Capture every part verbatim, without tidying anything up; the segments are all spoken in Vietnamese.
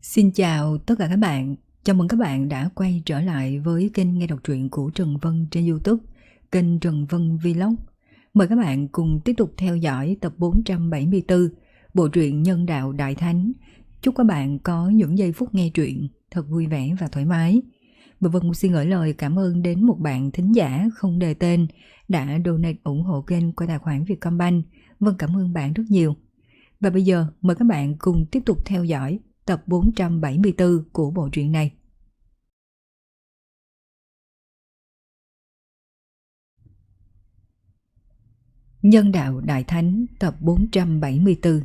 Xin chào tất cả các bạn, chào mừng các bạn đã quay trở lại với kênh nghe đọc truyện của Trần Vân trên YouTube, kênh Trần Vân Vlog. Mời các bạn cùng tiếp tục theo dõi tập bốn trăm bảy mươi tư, bộ truyện Nhân Đạo Đại Thánh. Chúc các bạn có những giây phút nghe truyện thật vui vẻ và thoải mái. Và Vân xin gửi lời cảm ơn đến một bạn thính giả không đề tên đã donate ủng hộ kênh qua tài khoản Vietcombank. Vân cảm ơn bạn rất nhiều. Và bây giờ mời các bạn cùng tiếp tục theo dõi tập bốn trăm bảy mươi tư của bộ truyện này. Nhân Đạo Đại Thánh tập bốn trăm bảy mươi tư.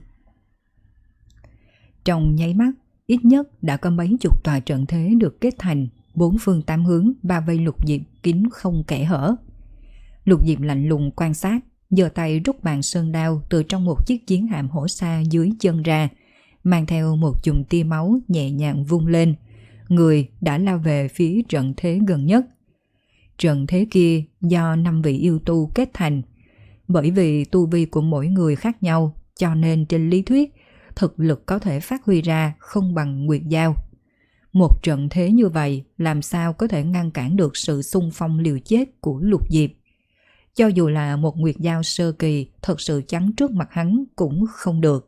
Trong nháy mắt, ít nhất đã có mấy chục tòa trận thế được kết thành, bốn phương tám hướng bao vây Lục Diệp kín không kẽ hở. Lục Diệp lạnh lùng quan sát, giơ tay rút bàn sơn đao từ trong một chiếc chiến hạm hổ xa dưới chân ra, mang theo một chùm tia máu nhẹ nhàng vung lên, người đã lao về phía trận thế gần nhất. Trận thế kia do năm vị yêu tu kết thành, bởi vì tu vi của mỗi người khác nhau, cho nên trên lý thuyết, thực lực có thể phát huy ra không bằng Nguyệt Giao. Một trận thế như vậy làm sao có thể ngăn cản được sự xung phong liều chết của Lục Diệp. Cho dù là một Nguyệt Giao sơ kỳ thật sự chắn trước mặt hắn cũng không được.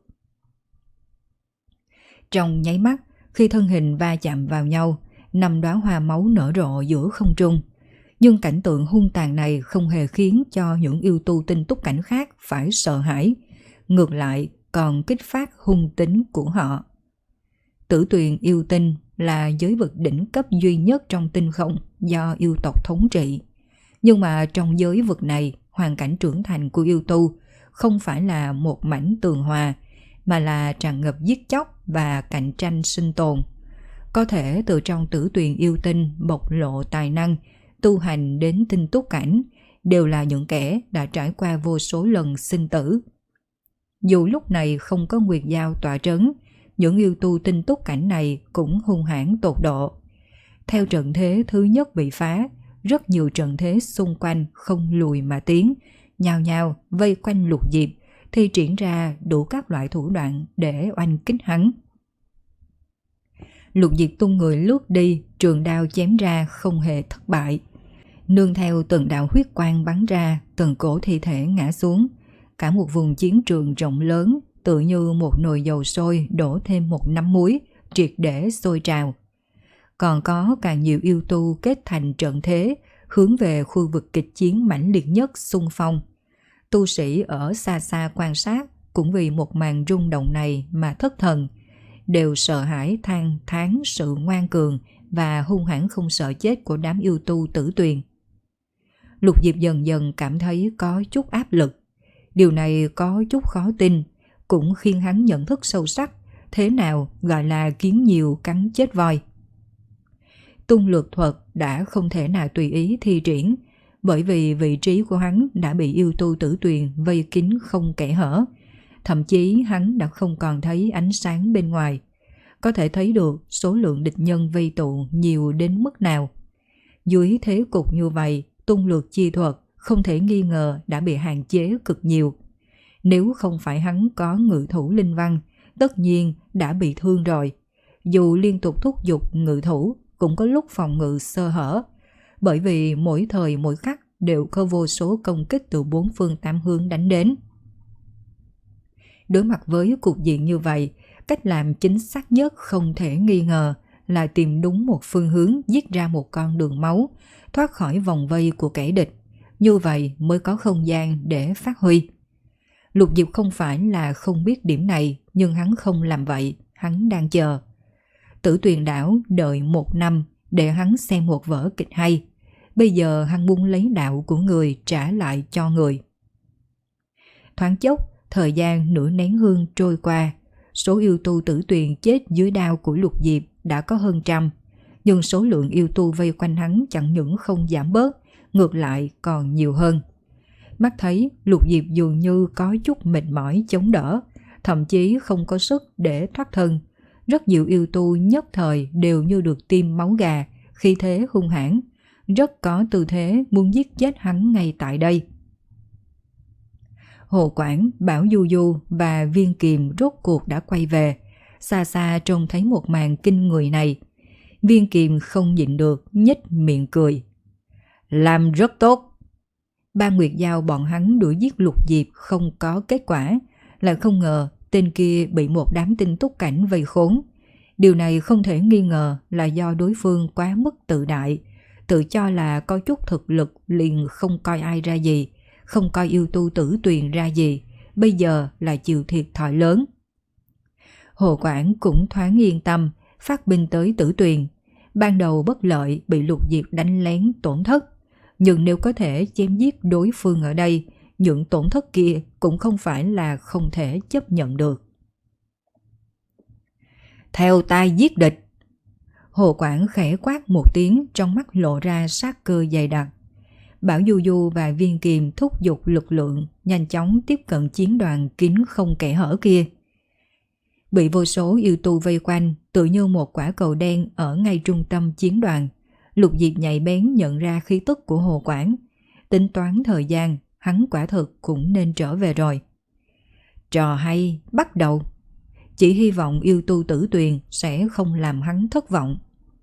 Trong nháy mắt, khi thân hình va chạm vào nhau, năm đóa hoa máu nở rộ giữa không trung. Nhưng cảnh tượng hung tàn này không hề khiến cho những yêu tu tinh túc cảnh khác phải sợ hãi, ngược lại còn kích phát hung tính của họ. Tử Tuyền yêu tinh là giới vực đỉnh cấp duy nhất trong tinh không do yêu tộc thống trị. Nhưng mà trong giới vực này, hoàn cảnh trưởng thành của yêu tu không phải là một mảnh tường hòa, mà là tràn ngập giết chóc và cạnh tranh sinh tồn. Có thể từ trong Tử Tuyền yêu tinh bộc lộ tài năng, tu hành đến tinh túc cảnh, đều là những kẻ đã trải qua vô số lần sinh tử. Dù lúc này không có Nguyệt Giao tọa trấn, những yêu tu tinh túc cảnh này cũng hung hãn tột độ. Theo trận thế thứ nhất bị phá, rất nhiều trận thế xung quanh không lùi mà tiến, nhào nhào vây quanh Lục Diệp, thi triển ra đủ các loại thủ đoạn để oanh kích hắn. Lục Diệp tung người lướt đi, trường đao chém ra không hề thất bại. Nương theo từng đạo huyết quang bắn ra, từng cổ thi thể ngã xuống. Cả một vùng chiến trường rộng lớn, tự như một nồi dầu sôi đổ thêm một nắm muối, triệt để sôi trào. Còn có càng nhiều yêu tu kết thành trận thế, hướng về khu vực kịch chiến mãnh liệt nhất xung phong. Tu sĩ ở xa xa quan sát cũng vì một màn rung động này mà thất thần, đều sợ hãi than thán sự ngoan cường và hung hãn không sợ chết của đám yêu tu Tử Tuyền. Lục Diệp dần dần cảm thấy có chút áp lực. Điều này có chút khó tin, cũng khiến hắn nhận thức sâu sắc thế nào gọi là kiến nhiều cắn chết voi. Tung lược thuật đã không thể nào tùy ý thi triển, bởi vì vị trí của hắn đã bị yêu tu Tử Tuyền vây kín không kẽ hở. Thậm chí hắn đã không còn thấy ánh sáng bên ngoài. Có thể thấy được số lượng địch nhân vây tụ nhiều đến mức nào. Dưới thế cục như vậy, tung lược chi thuật không thể nghi ngờ đã bị hạn chế cực nhiều. Nếu không phải hắn có ngự thủ linh văn, tất nhiên đã bị thương rồi. Dù liên tục thúc giục ngự thủ, cũng có lúc phòng ngự sơ hở, bởi vì mỗi thời mỗi khắc đều có vô số công kích từ bốn phương tám hướng đánh đến. Đối mặt với cục diện như vậy, cách làm chính xác nhất không thể nghi ngờ là tìm đúng một phương hướng, giết ra một con đường máu, thoát khỏi vòng vây của kẻ địch. Như vậy mới có không gian để phát huy. Lục Diệp không phải là không biết điểm này, nhưng hắn không làm vậy, hắn đang chờ. Tử Tuyền đảo đợi một năm để hắn xem một vở kịch hay. Bây giờ hắn muốn lấy đạo của người trả lại cho người. Thoáng chốc, thời gian nửa nén hương trôi qua, số yêu tu Tử Tuyền chết dưới đao của Lục Diệp đã có hơn trăm, nhưng số lượng yêu tu vây quanh hắn chẳng những không giảm bớt, ngược lại còn nhiều hơn. Mắt thấy Lục Diệp dường như có chút mệt mỏi chống đỡ, thậm chí không có sức để thoát thân. Rất nhiều yêu tu nhất thời đều như được tiêm máu gà, khí thế hung hãn, rất có tư thế muốn giết chết hắn ngay tại đây. Hồ Quảng, Bảo Du Du và Viên Kiềm rốt cuộc đã quay về. xa xa trông thấy một màn kinh người này. Viên Kiềm không nhịn được, nhếch miệng cười. Làm rất tốt. Ba Nguyệt Giao bọn hắn đuổi giết Lục Diệp không có kết quả, lại không ngờ tên kia bị một đám tinh túc cảnh vây khốn. Điều này không thể nghi ngờ là do đối phương quá mức tự đại, tự cho là có chút thực lực liền không coi ai ra gì, không coi yêu tu Tử Tuyền ra gì, bây giờ là chịu thiệt thòi lớn. Hồ Quảng cũng thoáng yên tâm, phát binh tới Tử Tuyền. Ban đầu bất lợi bị Lục Diệp đánh lén tổn thất, nhưng nếu có thể chém giết đối phương ở đây, những tổn thất kia cũng không phải là không thể chấp nhận được. Theo ta giết địch. Hồ Quảng khẽ quát một tiếng, trong mắt lộ ra sát cơ dày đặc. Bảo Du Du và Viên Kiềm thúc giục lực lượng, nhanh chóng tiếp cận chiến đoàn kín không kẽ hở kia. Bị vô số yêu tu vây quanh, tự như một quả cầu đen ở ngay trung tâm chiến đoàn. Lục Diệp nhạy bén nhận ra khí tức của Hồ Quảng. Tính toán thời gian, hắn quả thực cũng nên trở về rồi. Trò hay, bắt đầu. Chỉ hy vọng yêu tu Tử Tuyền sẽ không làm hắn thất vọng.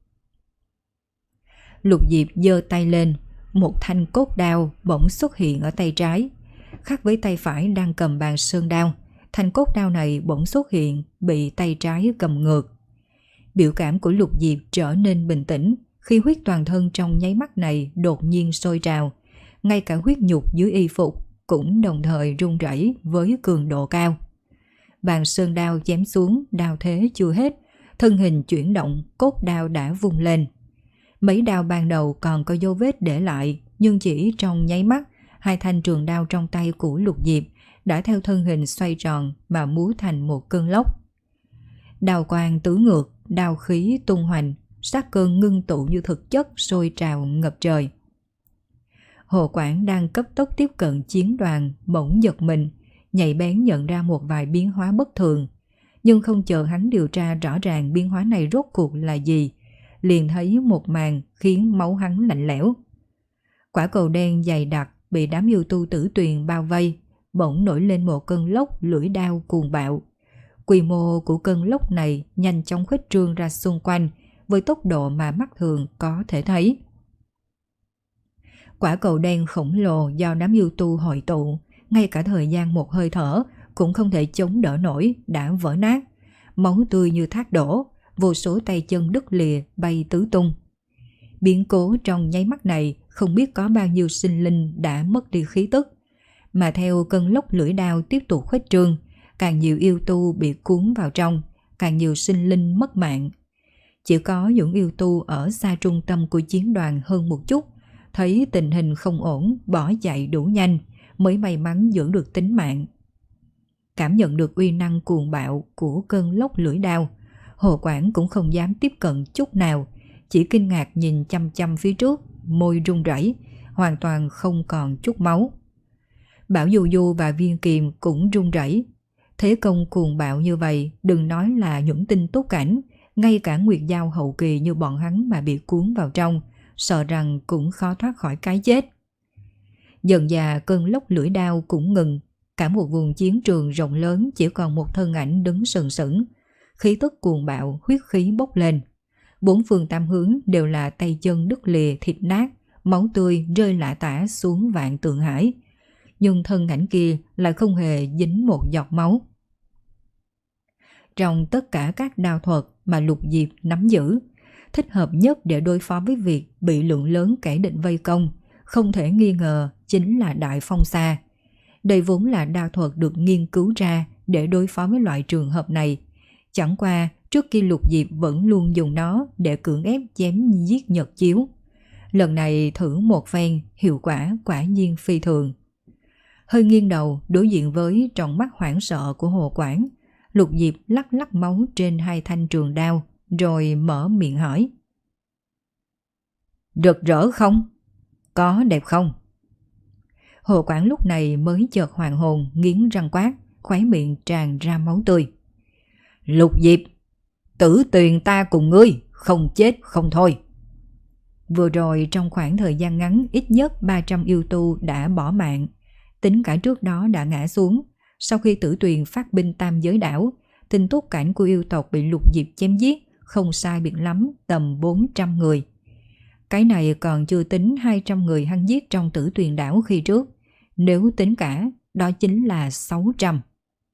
Lục Diệp giơ tay lên, một thanh cốt đao bỗng xuất hiện ở tay trái. Khác với tay phải đang cầm bàn sơn đao, thanh cốt đao này bỗng xuất hiện bị tay trái cầm ngược. Biểu cảm của Lục Diệp trở nên bình tĩnh khi huyết toàn thân trong nháy mắt này đột nhiên sôi trào. Ngay cả huyết nhục dưới y phục cũng đồng thời rung rẩy với cường độ cao. Bàn sơn đao chém xuống, đao thế chưa hết, thân hình chuyển động, cốt đao đã vung lên. Mấy đao ban đầu còn có dấu vết để lại, nhưng chỉ trong nháy mắt, hai thanh trường đao trong tay của Lục Diệp đã theo thân hình xoay tròn mà múa thành một cơn lốc. Đao quang tứ ngược, đao khí tung hoành, sát cơ ngưng tụ như thực chất sôi trào ngập trời. Hồ Quảng đang cấp tốc tiếp cận chiến đoàn, bỗng giật mình, nhạy bén nhận ra một vài biến hóa bất thường. Nhưng không chờ hắn điều tra rõ ràng biến hóa này rốt cuộc là gì, liền thấy một màn khiến máu hắn lạnh lẽo. Quả cầu đen dày đặc bị đám yêu tu Tử Tuyền bao vây, bỗng nổi lên một cơn lốc lưỡi đao cuồng bạo. Quy mô của cơn lốc này nhanh chóng khuếch trương ra xung quanh với tốc độ mà mắt thường có thể thấy. Quả cầu đen khổng lồ do đám yêu tu hội tụ, ngay cả thời gian một hơi thở cũng không thể chống đỡ nổi, đã vỡ nát. Máu tươi như thác đổ, vô số tay chân đứt lìa bay tứ tung. Biến cố trong nháy mắt này không biết có bao nhiêu sinh linh đã mất đi khí tức. Mà theo cơn lốc lưỡi đao tiếp tục khuếch trương, càng nhiều yêu tu bị cuốn vào trong, càng nhiều sinh linh mất mạng. Chỉ có những yêu tu ở xa trung tâm của chiến đoàn hơn một chút, thấy tình hình không ổn, bỏ chạy đủ nhanh, mới may mắn giữ được tính mạng. Cảm nhận được uy năng cuồng bạo của cơn lốc lưỡi đao, Hồ Quảng cũng không dám tiếp cận chút nào, chỉ kinh ngạc nhìn chăm chăm phía trước, môi run rẩy, hoàn toàn không còn chút máu. Bảo Du Du và Viên Kiềm cũng run rẩy. Thế công cuồng bạo như vậy, đừng nói là những tinh túc cảnh, ngay cả Nguyệt Giao hậu kỳ như bọn hắn mà bị cuốn vào trong, sợ rằng cũng khó thoát khỏi cái chết. Dần dà cơn lốc lưỡi đao cũng ngừng, cả một vùng chiến trường rộng lớn chỉ còn một thân ảnh đứng sừng sững. Khí tức cuồng bạo, huyết khí bốc lên. Bốn phương tám hướng đều là tay chân đứt lìa thịt nát, máu tươi rơi lả tả xuống vạn tượng hải. Nhưng thân ảnh kia lại không hề dính một giọt máu. Trong tất cả các đao thuật mà Lục Diệp nắm giữ, thích hợp nhất để đối phó với việc bị lượng lớn kẻ địch vây công, không thể nghi ngờ chính là Đại Phong Sa. Đây vốn là đao thuật được nghiên cứu ra để đối phó với loại trường hợp này. Chẳng qua trước kia Lục Diệp vẫn luôn dùng nó để cưỡng ép chém giết Nhật Chiếu. Lần này thử một phen, hiệu quả quả nhiên phi thường. Hơi nghiêng đầu đối diện với tròng mắt hoảng sợ của Hồ Quảng, Lục Diệp lắc lắc máu trên hai thanh trường đao, rồi mở miệng hỏi. Rực rỡ không? Có đẹp không? Hồ Quảng lúc này mới chợt hoàn hồn, nghiến răng quát, khóe miệng tràn ra máu tươi. Lục Diệp, Tử Tuyền ta cùng ngươi, không chết không thôi. Vừa rồi trong khoảng thời gian ngắn ít nhất ba trăm yêu tu đã bỏ mạng, tính cả trước đó đã ngã xuống. Sau khi Tử Tuyền phát binh tam giới đảo, tin tốt cảnh của yêu tộc bị Lục Diệp chém giết không sai biệt lắm tầm bốn trăm người. Cái này còn chưa tính hai trăm người hắn giết trong Tử Tuyền đảo khi trước. Nếu tính cả, đó chính là sáu trăm.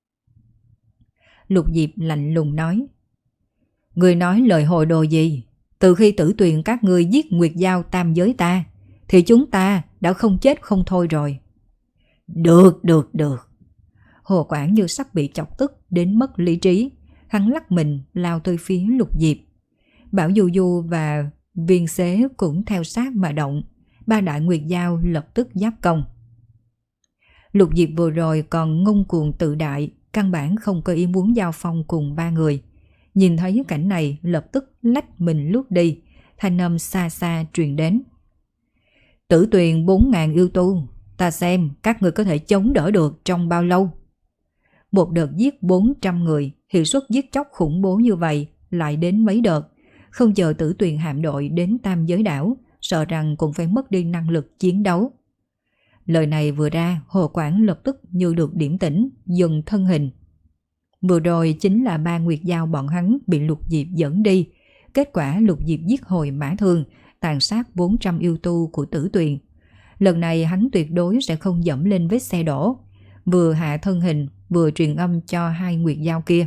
Lục Diệp lạnh lùng nói: Người nói lời hồ đồ gì? Từ khi Tử Tuyền các ngươi giết Nguyệt Giao tam giới ta, thì chúng ta đã không chết không thôi rồi. Được, được, được. Hồ Quảng như sắp bị chọc tức đến mất lý trí. Hắn lắc mình lao tới phía Lục Diệp. Bảo Du Du và Viên Xế cũng theo sát mà động. Ba đại Nguyệt Giao lập tức giáp công. Lục Diệp vừa rồi còn ngông cuồng tự đại, căn bản không có ý muốn giao phong cùng ba người. Nhìn thấy cảnh này lập tức lách mình lướt đi, thanh âm xa xa truyền đến. Tử Tuyền bốn ngàn yêu tu, ta xem các người có thể chống đỡ được trong bao lâu. Một đợt giết bốn trăm người, hiệu suất giết chóc khủng bố như vậy lại đến mấy đợt. Không chờ Tử Tuyền hạm đội đến Tam Giới đảo, sợ rằng cũng phải mất đi năng lực chiến đấu. Lời này vừa ra, Hồ Quảng lập tức như được điểm tỉnh, dừng thân hình. Vừa rồi chính là ba Nguyệt Giao bọn hắn bị Lục Diệp dẫn đi. Kết quả Lục Diệp giết hồi Mã Thương, tàn sát bốn trăm yêu tu của Tử Tuyền. Lần này hắn tuyệt đối sẽ không dẫm lên vết xe đổ. Vừa hạ thân hình, vừa truyền âm cho hai Nguyệt Giao kia.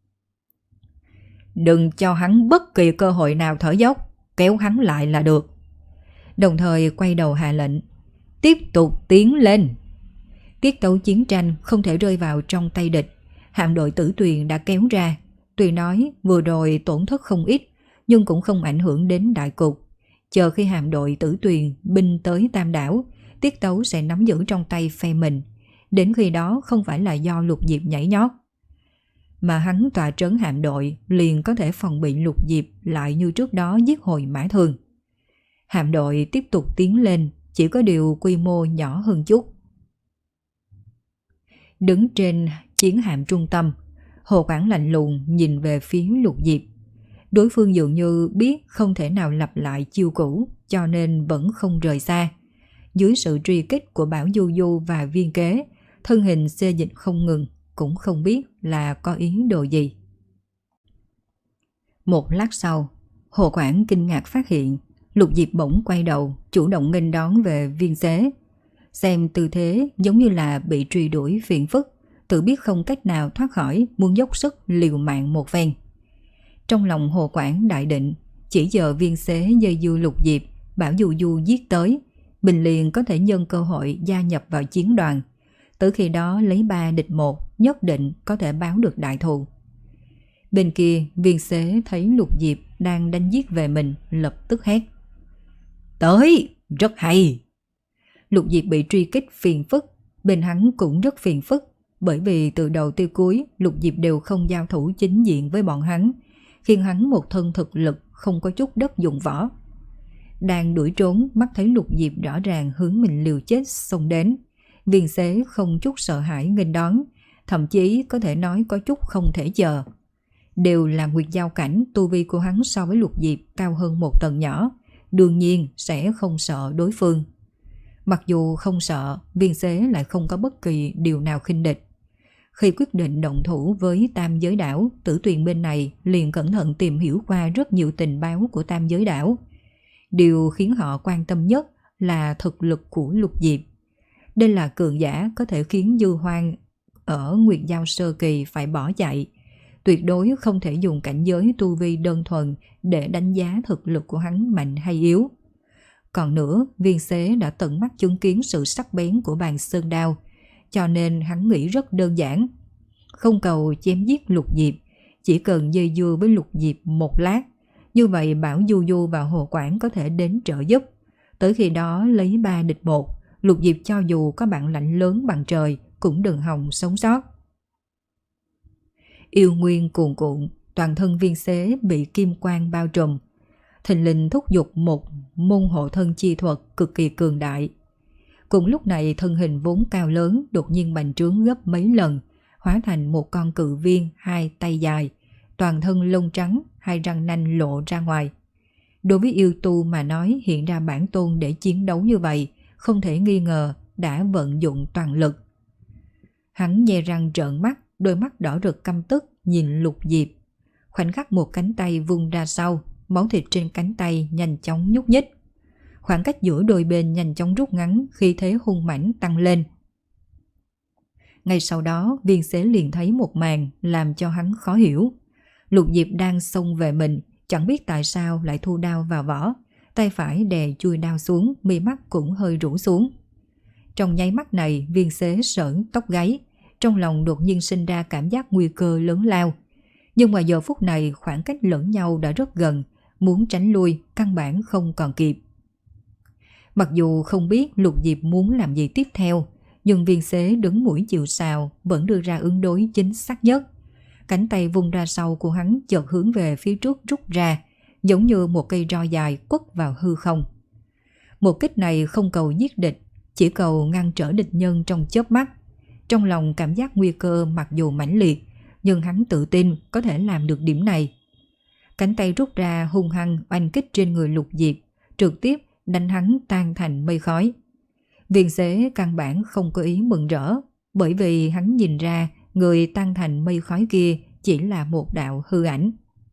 Đừng cho hắn bất kỳ cơ hội nào thở dốc, kéo hắn lại là được. Đồng thời quay đầu hạ lệnh. Tiếp tục tiến lên. Tiết tấu chiến tranh không thể rơi vào trong tay địch. Hạm đội Tử Tuyền đã kéo ra. Tuy nói vừa rồi tổn thất không ít, nhưng cũng không ảnh hưởng đến đại cục. Chờ khi hạm đội Tử Tuyền binh tới Tam đảo, tiết tấu sẽ nắm giữ trong tay phe mình. Đến khi đó không phải là do Lục Diệp nhảy nhót, mà hắn tọa trấn hạm đội liền có thể phòng bị Lục Diệp lại như trước đó giết hồi Mã Thương. Hạm đội tiếp tục tiến lên, chỉ có điều quy mô nhỏ hơn chút. Đứng trên chiến hạm trung tâm, Hồ Quảng lạnh lùng nhìn về phía Lục Diệp. Đối phương dường như biết không thể nào lặp lại chiêu cũ, cho nên vẫn không rời xa. Dưới sự truy kích của Bảo Du Du và Viên Kế, thân hình xê dịch không ngừng, cũng không biết là có ý đồ gì. Một lát sau, Hồ Quảng kinh ngạc phát hiện Lục Diệp bỗng quay đầu, chủ động nghênh đón về Viên Xế. Xem tư thế giống như là bị truy đuổi phiền phức, tự biết không cách nào thoát khỏi, muốn dốc sức liều mạng một phen. Trong lòng Hồ Quảng đại định, chỉ giờ Viên Xế dây dưa Lục Diệp, Bảo Du Du giết tới, mình liền có thể nhân cơ hội gia nhập vào chiến đoàn. Tới khi đó lấy ba địch một, nhất định có thể báo được đại thù. Bên kia, Viên Xế thấy Lục Diệp đang đánh giết về mình, lập tức hét. Tới, rất hay. Lục Diệp bị truy kích phiền phức, bên hắn cũng rất phiền phức, bởi vì từ đầu tới cuối Lục Diệp đều không giao thủ chính diện với bọn hắn, khiến hắn một thân thực lực không có chút đất dụng võ. Đang đuổi trốn, mắt thấy Lục Diệp rõ ràng hướng mình liều chết xông đến. Viên Xế không chút sợ hãi nghênh đón, thậm chí có thể nói có chút không thể chờ. Đều là Nguyệt Giao cảnh, tu vi của hắn so với Lục Diệp cao hơn một tầng nhỏ, đương nhiên sẽ không sợ đối phương. Mặc dù không sợ, Viên Xế lại không có bất kỳ điều nào khinh địch. Khi quyết định động thủ với Tam Giới đảo, Tử Tuyền bên này liền cẩn thận tìm hiểu qua rất nhiều tình báo của Tam Giới đảo. Điều khiến họ quan tâm nhất là thực lực của Lục Diệp. Đây là cường giả có thể khiến Dư Hoang ở Nguyệt Giao sơ kỳ phải bỏ chạy. Tuyệt đối không thể dùng cảnh giới tu vi đơn thuần để đánh giá thực lực của hắn mạnh hay yếu. Còn nữa, Viên Xế đã tận mắt chứng kiến sự sắc bén của bàn sơn đao, cho nên hắn nghĩ rất đơn giản. Không cầu chém giết Lục Diệp, chỉ cần dây dưa với Lục Diệp một lát, như vậy Bảo Du Du và Hồ Quảng có thể đến trợ giúp. Tới khi đó lấy ba địch một, Lục Diệp cho dù có bản lãnh lớn bằng trời cũng đừng hòng sống sót. Yêu nguyên cuồn cuộn, toàn thân Viên Xế bị kim quang bao trùm. Thình lình thúc giục một môn hộ thân chi thuật cực kỳ cường đại. Cùng lúc này thân hình vốn cao lớn đột nhiên bành trướng gấp mấy lần, hóa thành một con cự viên hai tay dài, toàn thân lông trắng, hai răng nanh lộ ra ngoài. Đối với yêu tu mà nói, hiện ra bản tôn để chiến đấu như vậy, không thể nghi ngờ đã vận dụng toàn lực. Hắn nhe răng trợn mắt, đôi mắt đỏ rực căm tức, nhìn Lục Diệp. Khoảnh khắc một cánh tay vung ra sau, máu thịt trên cánh tay nhanh chóng nhúc nhích. Khoảng cách giữa đôi bên nhanh chóng rút ngắn, khí thế hung mãnh tăng lên. Ngay sau đó, Viên Xế liền thấy một màn làm cho hắn khó hiểu. Lục Diệp đang xông về mình, chẳng biết tại sao lại thu đao vào vỏ, tay phải đè chui đao xuống, mi mắt cũng hơi rũ xuống. Trong nháy mắt này, Viên Xế sởn tóc gáy, trong lòng đột nhiên sinh ra cảm giác nguy cơ lớn lao. Nhưng mà giờ phút này khoảng cách lẫn nhau đã rất gần, muốn tránh lui căn bản không còn kịp. Mặc dù không biết Lục Diệp muốn làm gì tiếp theo, nhưng Viên Xế đứng mũi chịu sào vẫn đưa ra ứng đối chính xác nhất. Cánh tay vung ra sau của hắn chợt hướng về phía trước rút ra, giống như một cây roi dài quất vào hư không. Một kích này không cầu giết địch, chỉ cầu ngăn trở địch nhân trong chớp mắt. Trong lòng cảm giác nguy cơ mặc dù mãnh liệt, nhưng hắn tự tin có thể làm được điểm này. Cánh tay rút ra hung hăng oanh kích trên người Lục Diệp, trực tiếp đánh hắn tan thành mây khói. Viên Xế căn bản không có ý mừng rỡ, bởi vì hắn nhìn ra người tan thành mây khói kia chỉ là một đạo hư ảnh.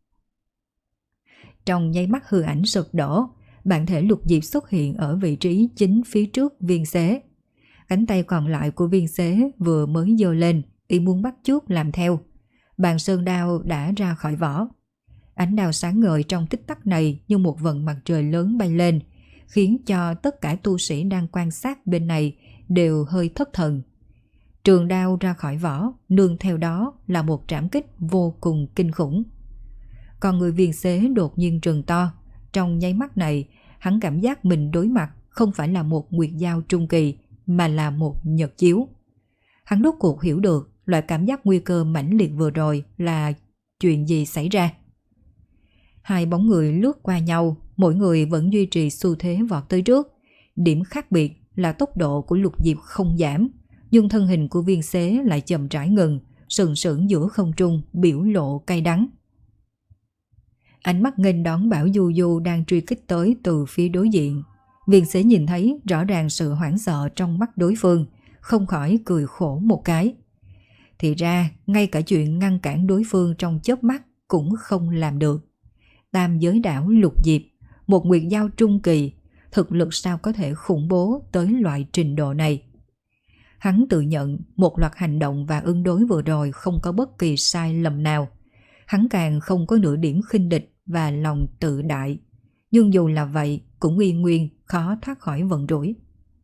Trong nháy mắt hư ảnh sụp đổ, bản thể Lục Diệp xuất hiện ở vị trí chính phía trước Viên Xế. Cánh tay còn lại của Viên Xế vừa mới giơ lên, ý muốn bắt chước làm theo. Bàn sơn đao đã ra khỏi vỏ. Ánh đao sáng ngời trong tích tắc này như một vầng mặt trời lớn bay lên, khiến cho tất cả tu sĩ đang quan sát bên này đều hơi thất thần. Trường đao ra khỏi vỏ, nương theo đó là một trảm kích vô cùng kinh khủng. Còn người Viên Xế đột nhiên trừng to. Trong nháy mắt này, hắn cảm giác mình đối mặt không phải là một nguyệt giao trung kỳ, mà là một nhật chiếu. Hắn rốt cuộc hiểu được loại cảm giác nguy cơ mãnh liệt vừa rồi là chuyện gì xảy ra. Hai bóng người lướt qua nhau, mỗi người vẫn duy trì xu thế vọt tới trước. Điểm khác biệt là tốc độ của Lục Diệp không giảm, nhưng thân hình của Viên Xế lại chậm rãi ngừng, sừng sững giữa không trung, biểu lộ cay đắng. Ánh mắt nghênh đón Bảo Du Du đang truy kích tới từ phía đối diện. Viên Xế nhìn thấy rõ ràng sự hoảng sợ trong mắt đối phương, không khỏi cười khổ một cái. Thì ra, ngay cả chuyện ngăn cản đối phương trong chớp mắt cũng không làm được. Tam giới đảo Lục Diệp, một nguyệt giao trung kỳ, thực lực sao có thể khủng bố tới loại trình độ này. Hắn tự nhận một loạt hành động và ứng đối vừa rồi không có bất kỳ sai lầm nào. Hắn càng không có nửa điểm khinh địch và lòng tự đại. Nhưng dù là vậy cũng uy nguyên khó thoát khỏi vận rủi.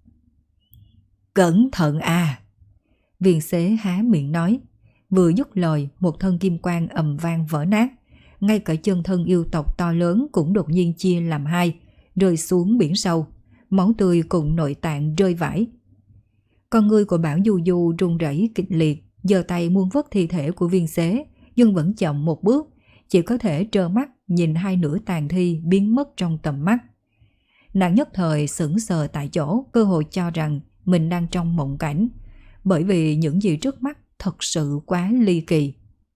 Cẩn thận à! Viên Xế há miệng nói. Vừa dứt lời, một thân kim quang ầm vang vỡ nát. Ngay cả chân thân yêu tộc to lớn cũng đột nhiên chia làm hai, rơi xuống biển sâu. Máu tươi cùng nội tạng rơi vãi. Con người của Bảo Du Du run rẩy kịch liệt, giơ tay muốn vớt thi thể của Viên Xế, nhưng vẫn chậm một bước, chỉ có thể trơ mắt nhìn hai nửa tàn thi biến mất trong tầm mắt. Nàng nhất thời sững sờ tại chỗ, cơ hội cho rằng mình đang trong mộng cảnh, bởi vì những gì trước mắt thật sự quá ly kỳ.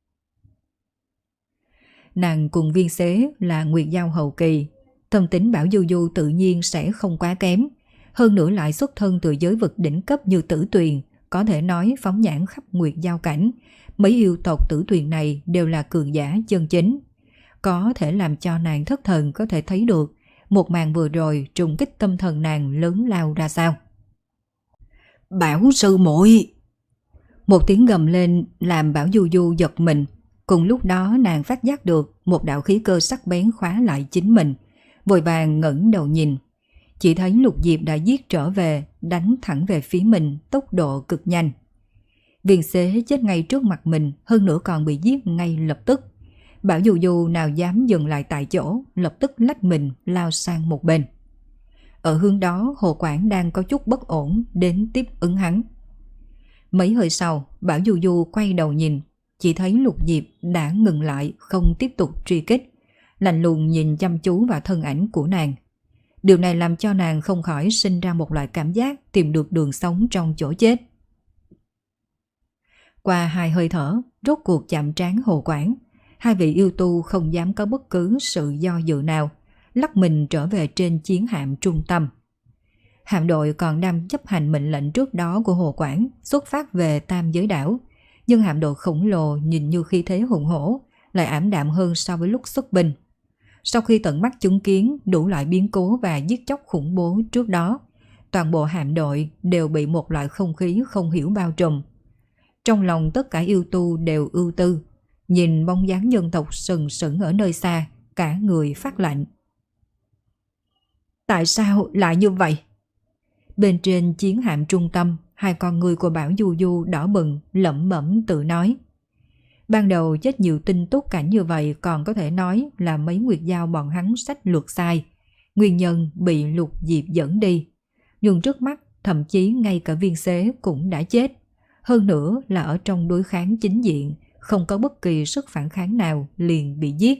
Nàng cùng Viên Xế là nguyệt giao hậu kỳ, tâm tính Bảo Du Du tự nhiên sẽ không quá kém, hơn nữa lại xuất thân từ giới vực đỉnh cấp như Tử Tuyền, có thể nói phóng nhãn khắp nguyệt giao cảnh. Mấy yêu tộc Tử Tuyền này đều là cường giả chân chính. Có thể làm cho nàng thất thần có thể thấy được một màn vừa rồi trùng kích tâm thần nàng lớn lao ra sao. Bảo sư muội! Một tiếng gầm lên làm Bảo Du Du giật mình. Cùng lúc đó nàng phát giác được một đạo khí cơ sắc bén khóa lại chính mình, vội vàng ngẩng đầu nhìn. Chỉ thấy Lục Diệp đã giết trở về, đánh thẳng về phía mình, tốc độ cực nhanh. Viên Xế chết ngay trước mặt mình, hơn nữa còn bị giết ngay lập tức. Bảo Du Du nào dám dừng lại tại chỗ, lập tức lách mình lao sang một bên. Ở hướng đó Hồ Quảng đang có chút bất ổn đến tiếp ứng hắn. Mấy hơi sau, Bảo Du Du quay đầu nhìn, chỉ thấy Lục Diệp đã ngừng lại, không tiếp tục truy kích, lạnh lùng nhìn chăm chú vào thân ảnh của nàng. Điều này làm cho nàng không khỏi sinh ra một loại cảm giác tìm được đường sống trong chỗ chết. Qua hai hơi thở, rốt cuộc chạm trán Hồ Quảng, hai vị yêu tu không dám có bất cứ sự do dự nào, lắc mình trở về trên chiến hạm trung tâm. Hạm đội còn đang chấp hành mệnh lệnh trước đó của Hồ Quảng xuất phát về Tam Giới Đảo, nhưng hạm đội khổng lồ nhìn như khí thế hùng hổ, lại ảm đạm hơn so với lúc xuất binh. Sau khi tận mắt chứng kiến đủ loại biến cố và giết chóc khủng bố trước đó, toàn bộ hạm đội đều bị một loại không khí không hiểu bao trùm. Trong lòng tất cả yêu tu đều ưu tư, nhìn bóng dáng nhân tộc sừng sững ở nơi xa, cả người phát lạnh. Tại sao lại như vậy? Bên trên chiến hạm trung tâm, hai con người của Bảo Du Du đỏ bừng, lẩm bẩm tự nói. Ban đầu chết nhiều tinh túc cảnh như vậy còn có thể nói là mấy nguyệt giao bọn hắn sách lược sai, nguyên nhân bị Lục Diệp dẫn đi. Nhưng trước mắt, thậm chí ngay cả Viên Xế cũng đã chết. Hơn nữa là ở trong đối kháng chính diện, không có bất kỳ sức phản kháng nào liền bị giết.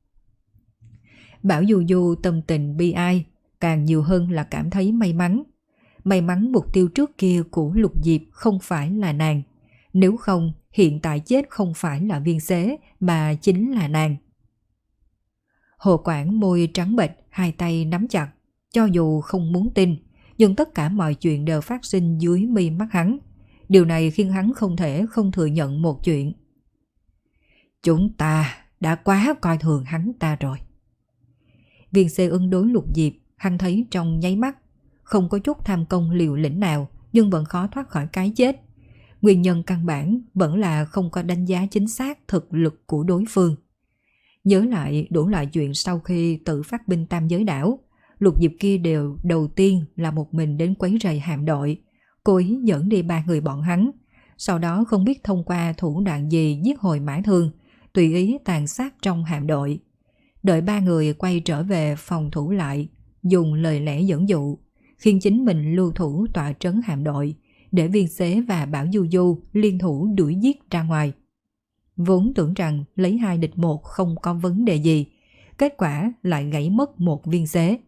Bảo Du Du tâm tình bi ai, càng nhiều hơn là cảm thấy may mắn. May mắn mục tiêu trước kia của Lục Diệp không phải là nàng. Nếu không, hiện tại chết không phải là Viên Xế mà chính là nàng. Hồ Quảng môi trắng bệch, hai tay nắm chặt. Cho dù không muốn tin, nhưng tất cả mọi chuyện đều phát sinh dưới mi mắt hắn. Điều này khiến hắn không thể không thừa nhận một chuyện. Chúng ta đã quá coi thường hắn ta rồi. Viên Xê ứng đối Lục Diệp, hắn thấy trong nháy mắt, không có chút tham công liều lĩnh nào, nhưng vẫn khó thoát khỏi cái chết. Nguyên nhân căn bản vẫn là không có đánh giá chính xác thực lực của đối phương. Nhớ lại đủ loại chuyện sau khi tự phát binh Tam Giới Đảo, Lục Diệp kia đều đầu tiên là một mình đến quấy rầy hạm đội, cố ý dẫn đi ba người bọn hắn, sau đó không biết thông qua thủ đoạn gì giết hồi Mã Thương, tùy ý tàn sát trong hạm đội. Đợi ba người quay trở về phòng thủ lại, dùng lời lẽ dẫn dụ, khiến chính mình lưu thủ tọa trấn hạm đội, để Viên Xế và Bảo Du Du liên thủ đuổi giết ra ngoài. Vốn tưởng rằng lấy hai địch một không có vấn đề gì, kết quả lại gãy mất một Viên Xế.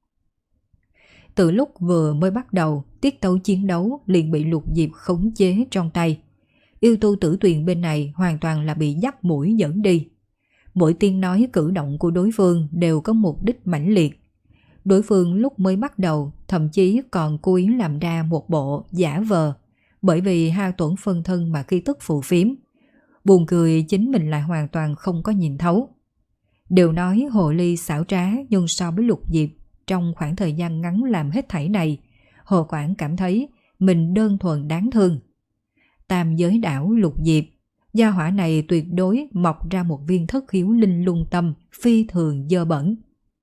Từ lúc vừa mới bắt đầu, tiết tấu chiến đấu liền bị Lục Diệp khống chế trong tay. Yêu tu Tử Tuyền bên này hoàn toàn là bị dắt mũi dẫn đi. Mỗi tiếng nói cử động của đối phương đều có mục đích mãnh liệt. Đối phương lúc mới bắt đầu thậm chí còn cố ý làm ra một bộ giả vờ, bởi vì hao tổn phân thân mà khi tức phù phiếm. Buồn cười chính mình lại hoàn toàn không có nhìn thấu. Đều nói Hồ Ly xảo trá, nhưng so với Lục Diệp, trong khoảng thời gian ngắn làm hết thảy này, Hồ Quảng cảm thấy mình đơn thuần đáng thương. Tam Giới Đảo Lục Diệp, gia hỏa này tuyệt đối mọc ra một viên thất hiếu linh lung tâm phi thường dơ bẩn.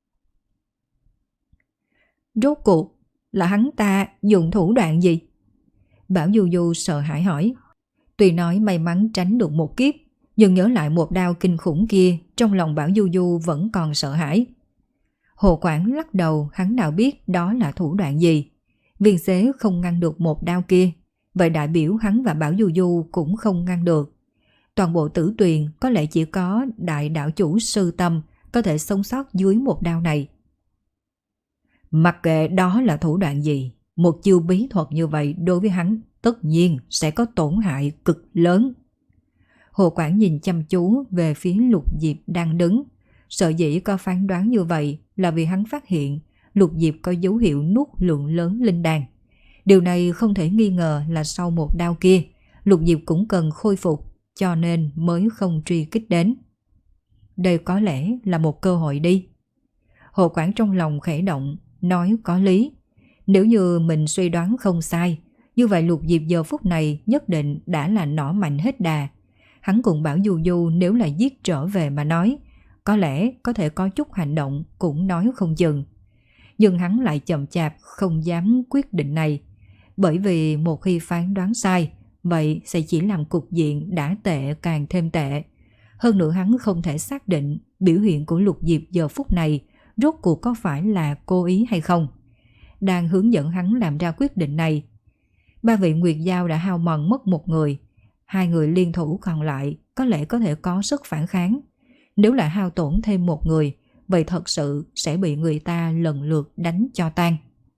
Rốt cuộc là hắn ta dùng thủ đoạn gì? Bảo Du Du sợ hãi hỏi. Tuy nói may mắn tránh được một kiếp, nhưng nhớ lại một đao kinh khủng kia, trong lòng Bảo Du Du vẫn còn sợ hãi. Hồ Quảng lắc đầu, hắn nào biết đó là thủ đoạn gì. Viên Xế không ngăn được một đao kia, vậy đại biểu hắn và Bảo Du Du cũng không ngăn được. Toàn bộ Tử Tuyền có lẽ chỉ có đại đạo chủ Sư Tâm có thể sống sót dưới một đao này. Mặc kệ đó là thủ đoạn gì, một chiêu bí thuật như vậy đối với hắn tất nhiên sẽ có tổn hại cực lớn. Hồ Quảng nhìn chăm chú về phía Lục Diệp đang đứng. Sở dĩ có phán đoán như vậy là vì hắn phát hiện Lục Diệp có dấu hiệu nuốt lượng lớn linh đan. Điều này không thể nghi ngờ là sau một đao kia, Lục Diệp cũng cần khôi phục, cho nên mới không truy kích đến. Đây có lẽ là một cơ hội đi. Hồ Quảng trong lòng khẽ động, nói có lý. Nếu như mình suy đoán không sai, như vậy Lục Diệp giờ phút này nhất định đã là nỏ mạnh hết đà. Hắn cùng Bảo Du Du nếu là giết trở về mà nói, có lẽ có thể có chút hành động cũng nói không chừng. Nhưng hắn lại chậm chạp không dám quyết định này, bởi vì một khi phán đoán sai, vậy sẽ chỉ làm cục diện đã tệ càng thêm tệ. Hơn nữa hắn không thể xác định biểu hiện của Lục Diệp giờ phút này rốt cuộc có phải là cố ý hay không. Đang hướng dẫn hắn làm ra quyết định này, ba vị Nguyệt Giao đã hao mòn mất một người, hai người liên thủ còn lại có lẽ có thể có sức phản kháng. Nếu lại hao tổn thêm một người, vậy thật sự sẽ bị người ta lần lượt đánh cho tan.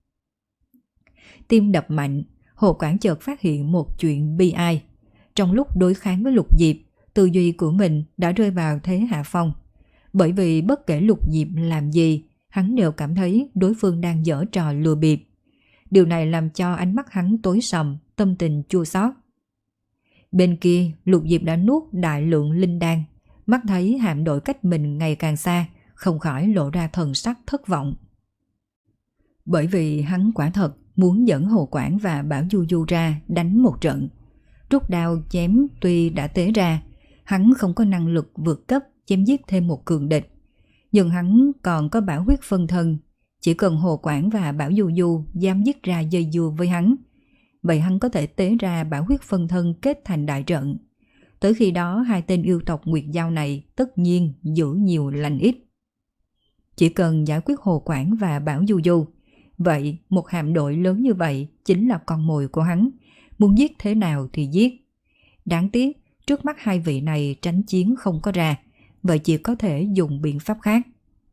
Tim đập mạnh, Hồ Quảng chợt phát hiện một chuyện bi ai. Trong lúc đối kháng với Lục Diệp, tư duy của mình đã rơi vào thế hạ phong. Bởi vì bất kể Lục Diệp làm gì, hắn đều cảm thấy đối phương đang giở trò lừa bịp. Điều này làm cho ánh mắt hắn tối sầm, tâm tình chua xót. Bên kia, Lục Diệp đã nuốt đại lượng linh đan, mắt thấy hạm đội cách mình ngày càng xa, không khỏi lộ ra thần sắc thất vọng. Bởi vì hắn quả thật muốn dẫn Hồ Quảng và Bảo Du Du ra đánh một trận. Rút đao chém tuy đã tế ra, hắn không có năng lực vượt cấp chém giết thêm một cường địch. Nhưng hắn còn có bảo huyết phân thân, chỉ cần Hồ Quảng và Bảo Du Du dám dứt ra dây dưa với hắn, vậy hắn có thể tế ra bảo huyết phân thân kết thành đại trận. Tới khi đó hai tên yêu tộc Nguyệt Giao này tất nhiên giữ nhiều lành ít. Chỉ cần giải quyết Hồ Quảng và Bảo Du Du, vậy một hạm đội lớn như vậy chính là con mồi của hắn, muốn giết thế nào thì giết. Đáng tiếc trước mắt hai vị này tránh chiến không có ra, vậy chỉ có thể dùng biện pháp khác.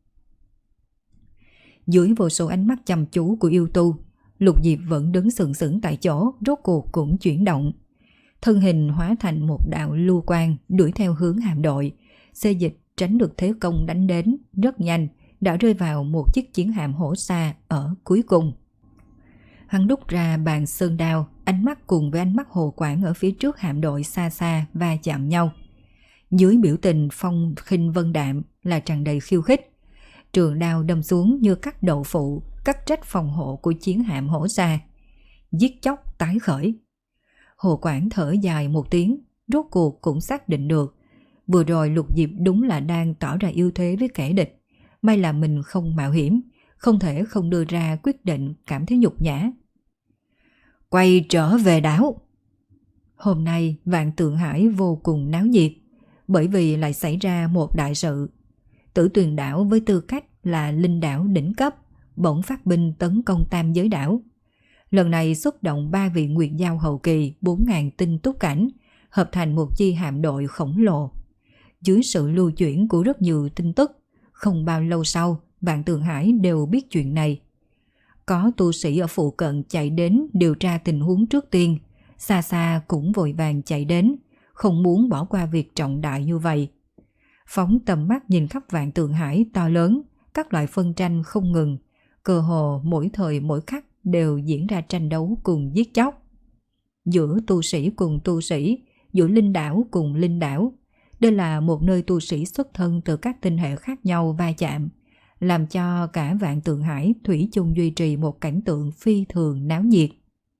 Dưới vô số ánh mắt chăm chú của yêu tu, Lục Diệp vẫn đứng sừng sững tại chỗ, rốt cuộc cũng chuyển động. Thân hình hóa thành một đạo lưu quang đuổi theo hướng hạm đội, xê dịch tránh được thế công đánh đến, rất nhanh đã rơi vào một chiếc chiến hạm hổ xa ở cuối cùng. Hắn đút ra bàn sơn đao, ánh mắt cùng với ánh mắt Hồ Quảng ở phía trước hạm đội xa xa va chạm nhau. Dưới biểu tình phong khinh vân đạm là tràn đầy khiêu khích. Trường đao đâm xuống như cắt đậu phụ, cắt rách phòng hộ của chiến hạm hổ xa. Giết chóc tái khởi. Hồ Quảng thở dài một tiếng, rốt cuộc cũng xác định được. Vừa rồi Lục Diệp đúng là đang tỏ ra ưu thế với kẻ địch. May là mình không mạo hiểm, không thể không đưa ra quyết định cảm thấy nhục nhã. Quay trở về đảo. Hôm nay Vạn Tượng Hải vô cùng náo nhiệt, bởi vì lại xảy ra một đại sự. Tử Tuyền đảo với tư cách là linh đảo đỉnh cấp bỗng phát binh tấn công Tam Giới đảo. Lần này xuất động ba vị Nguyệt Giao hậu kỳ bốn nghìn tinh túc cảnh, hợp thành một chi hạm đội khổng lồ. Dưới sự lưu chuyển của rất nhiều tin tức, không bao lâu sau Vạn Tượng Hải đều biết chuyện này. Có tu sĩ ở phụ cận chạy đến điều tra tình huống trước tiên, xa xa cũng vội vàng chạy đến, không muốn bỏ qua việc trọng đại như vậy. Phóng tầm mắt nhìn khắp Vạn Tượng Hải to lớn, các loại phân tranh không ngừng, cơ hồ mỗi thời mỗi khắc đều diễn ra tranh đấu cùng giết chóc. Giữa tu sĩ cùng tu sĩ, giữa linh đảo cùng linh đảo. Đây là một nơi tu sĩ xuất thân từ các tinh hệ khác nhau va chạm, làm cho cả Vạn Tượng Hải thủy chung duy trì một cảnh tượng phi thường náo nhiệt.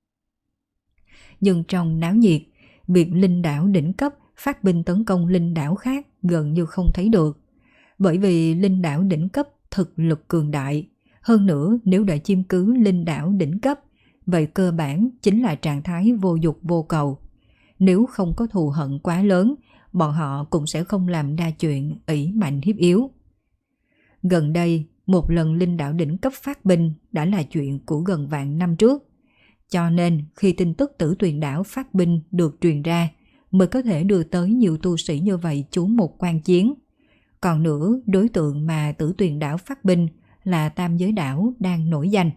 Nhưng trong náo nhiệt, việc linh đảo đỉnh cấp phát binh tấn công linh đảo khác gần như không thấy được. Bởi vì linh đảo đỉnh cấp thực lực cường đại, hơn nữa nếu đã chiếm cứ linh đảo đỉnh cấp, vậy cơ bản chính là trạng thái vô dục vô cầu. Nếu không có thù hận quá lớn, bọn họ cũng sẽ không làm đa chuyện ỷ mạnh hiếp yếu. Gần đây, một lần linh đảo đỉnh cấp phát binh đã là chuyện của gần vạn năm trước. Cho nên khi tin tức Tử Tuyền đảo phát binh được truyền ra, mới có thể đưa tới nhiều tu sĩ như vậy trú một quan chiến. Còn nữa, đối tượng mà Tử Tuyền đảo phát binh là Tam Giới đảo đang nổi danh.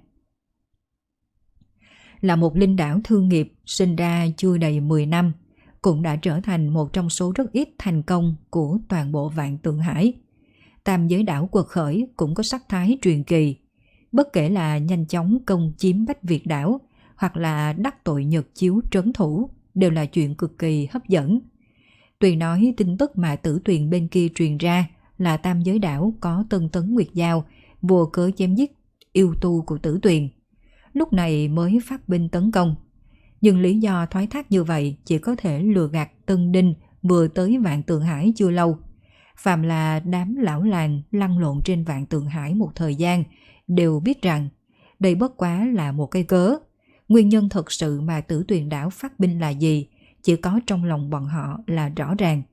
Là một linh đảo thương nghiệp sinh ra chưa đầy mười năm, cũng đã trở thành một trong số rất ít thành công của toàn bộ Vạn Tượng Hải. Tam Giới đảo quật khởi cũng có sắc thái truyền kỳ, bất kể là nhanh chóng công chiếm Bách Việt đảo hoặc là đắc tội Nhật chiếu trấn thủ, đều là chuyện cực kỳ hấp dẫn. Tuy nói tin tức mà Tử Tuyền bên kia truyền ra là Tam Giới đảo có Tân Tấn Nguyệt Giao vô cớ chém giết yêu tu của Tử Tuyền, lúc này mới phát binh tấn công. Nhưng lý do thoái thác như vậy chỉ có thể lừa gạt tân đinh vừa tới Vạn Tượng Hải chưa lâu. Phàm là đám lão làng lăn lộn trên Vạn Tượng Hải một thời gian đều biết rằng đây bất quá là một cái cớ. Nguyên nhân thật sự mà Tử Tuyền đảo phát binh là gì, chỉ có trong lòng bọn họ là rõ ràng.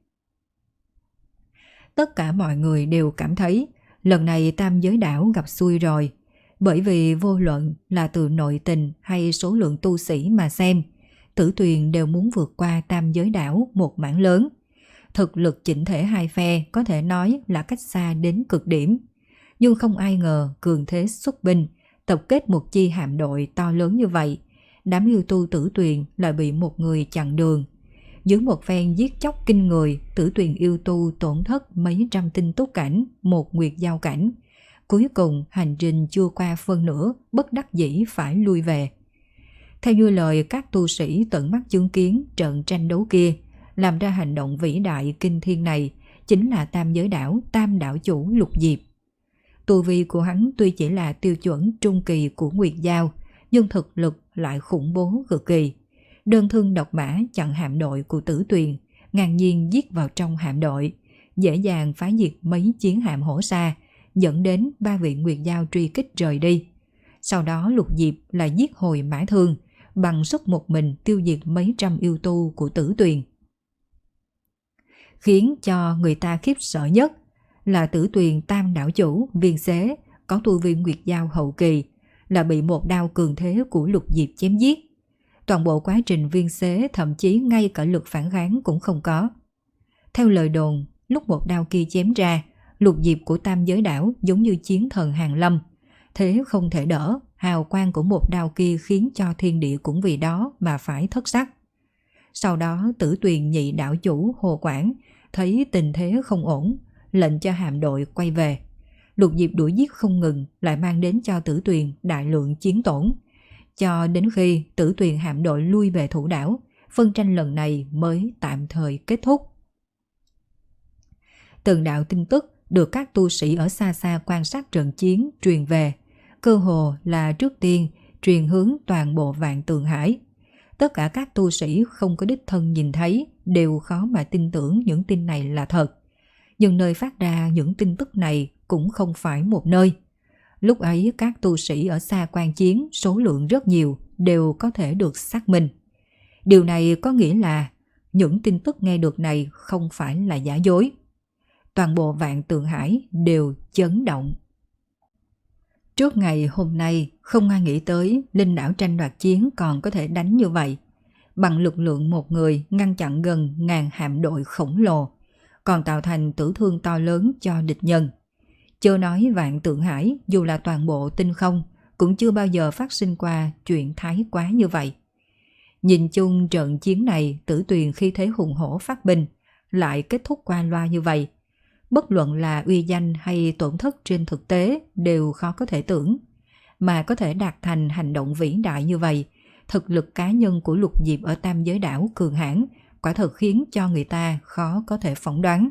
Tất cả mọi người đều cảm thấy lần này Tam Giới đảo gặp xui rồi, bởi vì vô luận là từ nội tình hay số lượng tu sĩ mà xem, Tử Tuyền đều muốn vượt qua Tam Giới đảo một mảng lớn. Thực lực chỉnh thể hai phe có thể nói là cách xa đến cực điểm. Nhưng không ai ngờ cường thế xuất binh, tập kết một chi hạm đội to lớn như vậy, đám yêu tu Tử Tuyền lại bị một người chặn đường. Dưới một phen giết chóc kinh người, Tử Tuyền yêu tu tổn thất mấy trăm tinh túc cảnh, một nguyệt giao cảnh. Cuối cùng hành trình chưa qua phân nửa, bất đắc dĩ phải lui về. Theo như lời các tu sĩ tận mắt chứng kiến trận tranh đấu kia, làm ra hành động vĩ đại kinh thiên này chính là tam giới đảo Tam đảo chủ Lục Diệp. Tu vi của hắn tuy chỉ là tiêu chuẩn trung kỳ của Nguyệt Giao, nhưng thực lực lại khủng bố cực kỳ. Đơn thương độc mã chặn hạm đội của Tử Tuyền, ngang nhiên giết vào trong hạm đội, dễ dàng phá diệt mấy chiến hạm hổ xa, dẫn đến ba vị Nguyệt Giao truy kích rời đi. Sau đó Lục Diệp lại giết hồi Mã Thương, bằng sức một mình tiêu diệt mấy trăm yêu tu của Tử Tuyền. Khiến cho người ta khiếp sợ nhất là Tử Tuyền tam đảo chủ Viên Xế có tu vi Nguyệt Giao hậu kỳ, là bị một đao cường thế của Lục Diệp chém giết. Toàn bộ quá trình Viên Xế thậm chí ngay cả lực phản kháng cũng không có. Theo lời đồn, lúc một đao kia chém ra, Lục Diệp của tam giới đảo giống như chiến thần hàng lâm, thế không thể đỡ, hào quang của một đao kia khiến cho thiên địa cũng vì đó mà phải thất sắc. Sau đó Tử Tuyền nhị đảo chủ Hồ Quảng thấy tình thế không ổn, lệnh cho hạm đội quay về. Lục Diệp đuổi giết không ngừng, lại mang đến cho Tử Tuyền đại lượng chiến tổn. Cho đến khi Tử Tuyền hạm đội lui về thủ đảo, phân tranh lần này mới tạm thời kết thúc. Từng đạo tin tức được các tu sĩ ở xa xa quan sát trận chiến truyền về, cơ hồ là trước tiên truyền hướng toàn bộ Vạn Tượng Hải. Tất cả các tu sĩ không có đích thân nhìn thấy đều khó mà tin tưởng những tin này là thật. Nhưng nơi phát ra những tin tức này cũng không phải một nơi. Lúc ấy các tu sĩ ở xa quan chiến số lượng rất nhiều, đều có thể được xác minh. Điều này có nghĩa là những tin tức nghe được này không phải là giả dối. Toàn bộ Vạn Tượng Hải đều chấn động. Trước ngày hôm nay, không ai nghĩ tới Linh đảo tranh đoạt chiến còn có thể đánh như vậy. Bằng lực lượng một người ngăn chặn gần ngàn hạm đội khổng lồ, còn tạo thành tử thương to lớn cho địch nhân. Chưa nói Vạn Tượng Hải, dù là toàn bộ tinh không, cũng chưa bao giờ phát sinh qua chuyện thái quá như vậy. Nhìn chung trận chiến này, Tử Tuyền khi thế hùng hổ phát binh, lại kết thúc qua loa như vậy. Bất luận là uy danh hay tổn thất trên thực tế đều khó có thể tưởng. Mà có thể đạt thành hành động vĩ đại như vậy, thực lực cá nhân của Lục Diệp ở tam giới đảo cường hãn, quả thật khiến cho người ta khó có thể phỏng đoán.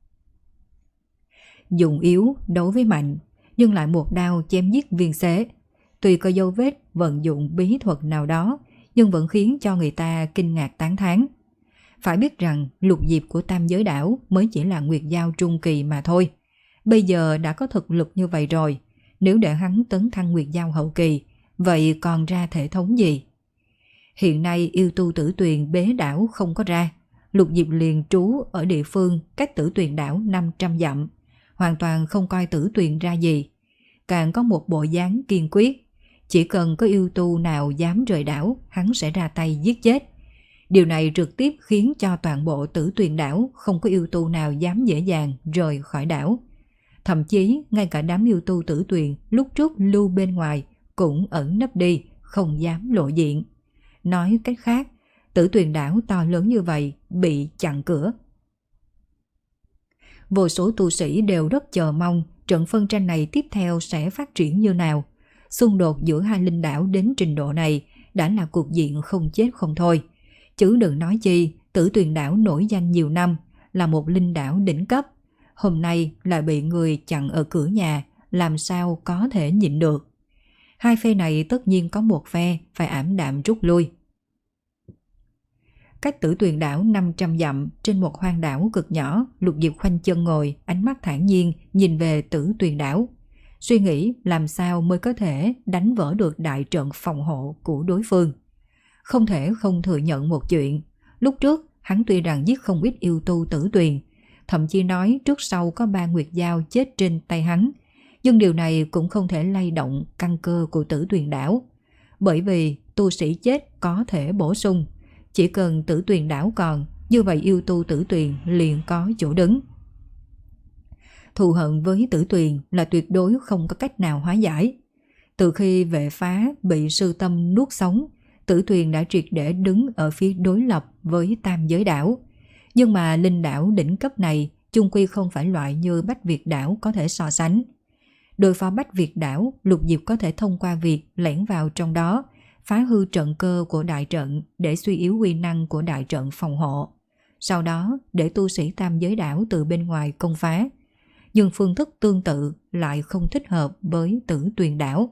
Dùng yếu đấu với mạnh, nhưng lại một đao chém giết Viên Xế. Tuy có dấu vết vận dụng bí thuật nào đó, nhưng vẫn khiến cho người ta kinh ngạc tán thán. Phải biết rằng Lục Diệp của tam giới đảo mới chỉ là Nguyệt Giao trung kỳ mà thôi. Bây giờ đã có thực lực như vậy rồi, nếu để hắn tấn thăng Nguyệt Giao hậu kỳ, vậy còn ra thể thống gì? Hiện nay yêu tu Tử Tuyền bế đảo không có ra, Lục Diệp liền trú ở địa phương cách Tử Tuyền đảo năm trăm dặm, hoàn toàn không coi Tử Tuyền ra gì. Càng có một bộ dáng kiên quyết, chỉ cần có yêu tu nào dám rời đảo, hắn sẽ ra tay giết chết. Điều này trực tiếp khiến cho toàn bộ Tử Tuyền đảo không có yêu tu nào dám dễ dàng rời khỏi đảo. Thậm chí ngay cả đám yêu tu Tử Tuyền lúc trước lưu bên ngoài cũng ẩn nấp đi, không dám lộ diện. Nói cách khác, Tử Tuyền đảo to lớn như vậy bị chặn cửa. Vô số tu sĩ đều rất chờ mong trận phân tranh này tiếp theo sẽ phát triển như nào. Xung đột giữa hai linh đảo đến trình độ này đã là cục diện không chết không thôi. Chứ đừng nói chi, Tử Tuyền đảo nổi danh nhiều năm, là một linh đảo đỉnh cấp. Hôm nay lại bị người chặn ở cửa nhà, làm sao có thể nhịn được. Hai phe này tất nhiên có một phe phải ảm đạm rút lui. Cách Tử Tuyền đảo năm trăm dặm, trên một hoang đảo cực nhỏ, Lục Diệp khoanh chân ngồi, ánh mắt thản nhiên nhìn về Tử Tuyền đảo, suy nghĩ làm sao mới có thể đánh vỡ được đại trận phòng hộ của đối phương. Không thể không thừa nhận một chuyện, lúc trước hắn tuy rằng giết không ít yêu tu Tử Tuyền, thậm chí nói trước sau có ba Nguyệt Giao chết trên tay hắn, nhưng điều này cũng không thể lay động căn cơ của Tử Tuyền đảo, bởi vì tu sĩ chết có thể bổ sung. Chỉ cần Tử Tuyền đảo còn, như vậy yêu tu Tử Tuyền liền có chỗ đứng. Thù hận với Tử Tuyền là tuyệt đối không có cách nào hóa giải. Từ khi Vệ Phá bị sư tâm nuốt sống, Tử Tuyền đã triệt để đứng ở phía đối lập với tam giới đảo. Nhưng mà linh đảo đỉnh cấp này chung quy không phải loại như Bách Việt đảo có thể so sánh. Đối phó Bách Việt đảo, Lục Diệp có thể thông qua việc lẻn vào trong đó, phá hư trận cơ của đại trận để suy yếu uy năng của đại trận phòng hộ. Sau đó để tu sĩ tam giới đảo từ bên ngoài công phá. Nhưng phương thức tương tự lại không thích hợp với Tử Tuyền đảo.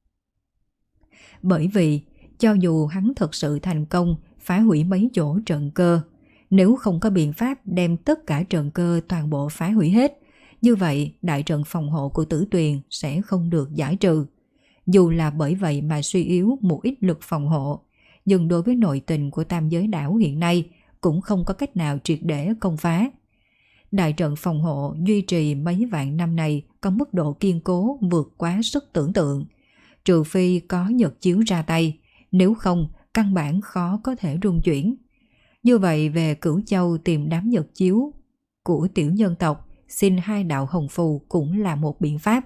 Bởi vì cho dù hắn thực sự thành công phá hủy mấy chỗ trận cơ, nếu không có biện pháp đem tất cả trận cơ toàn bộ phá hủy hết, như vậy đại trận phòng hộ của Tử Tuyền sẽ không được giải trừ. Dù là bởi vậy mà suy yếu một ít lực phòng hộ, nhưng đối với nội tình của tam giới đảo hiện nay cũng không có cách nào triệt để công phá. Đại trận phòng hộ duy trì mấy vạn năm này có mức độ kiên cố vượt quá sức tưởng tượng. Trừ phi có nhật chiếu ra tay, nếu không căn bản khó có thể rung chuyển. Như vậy về Cửu Châu tìm đám nhật chiếu của tiểu nhân tộc, xin hai đạo hồng phù cũng là một biện pháp.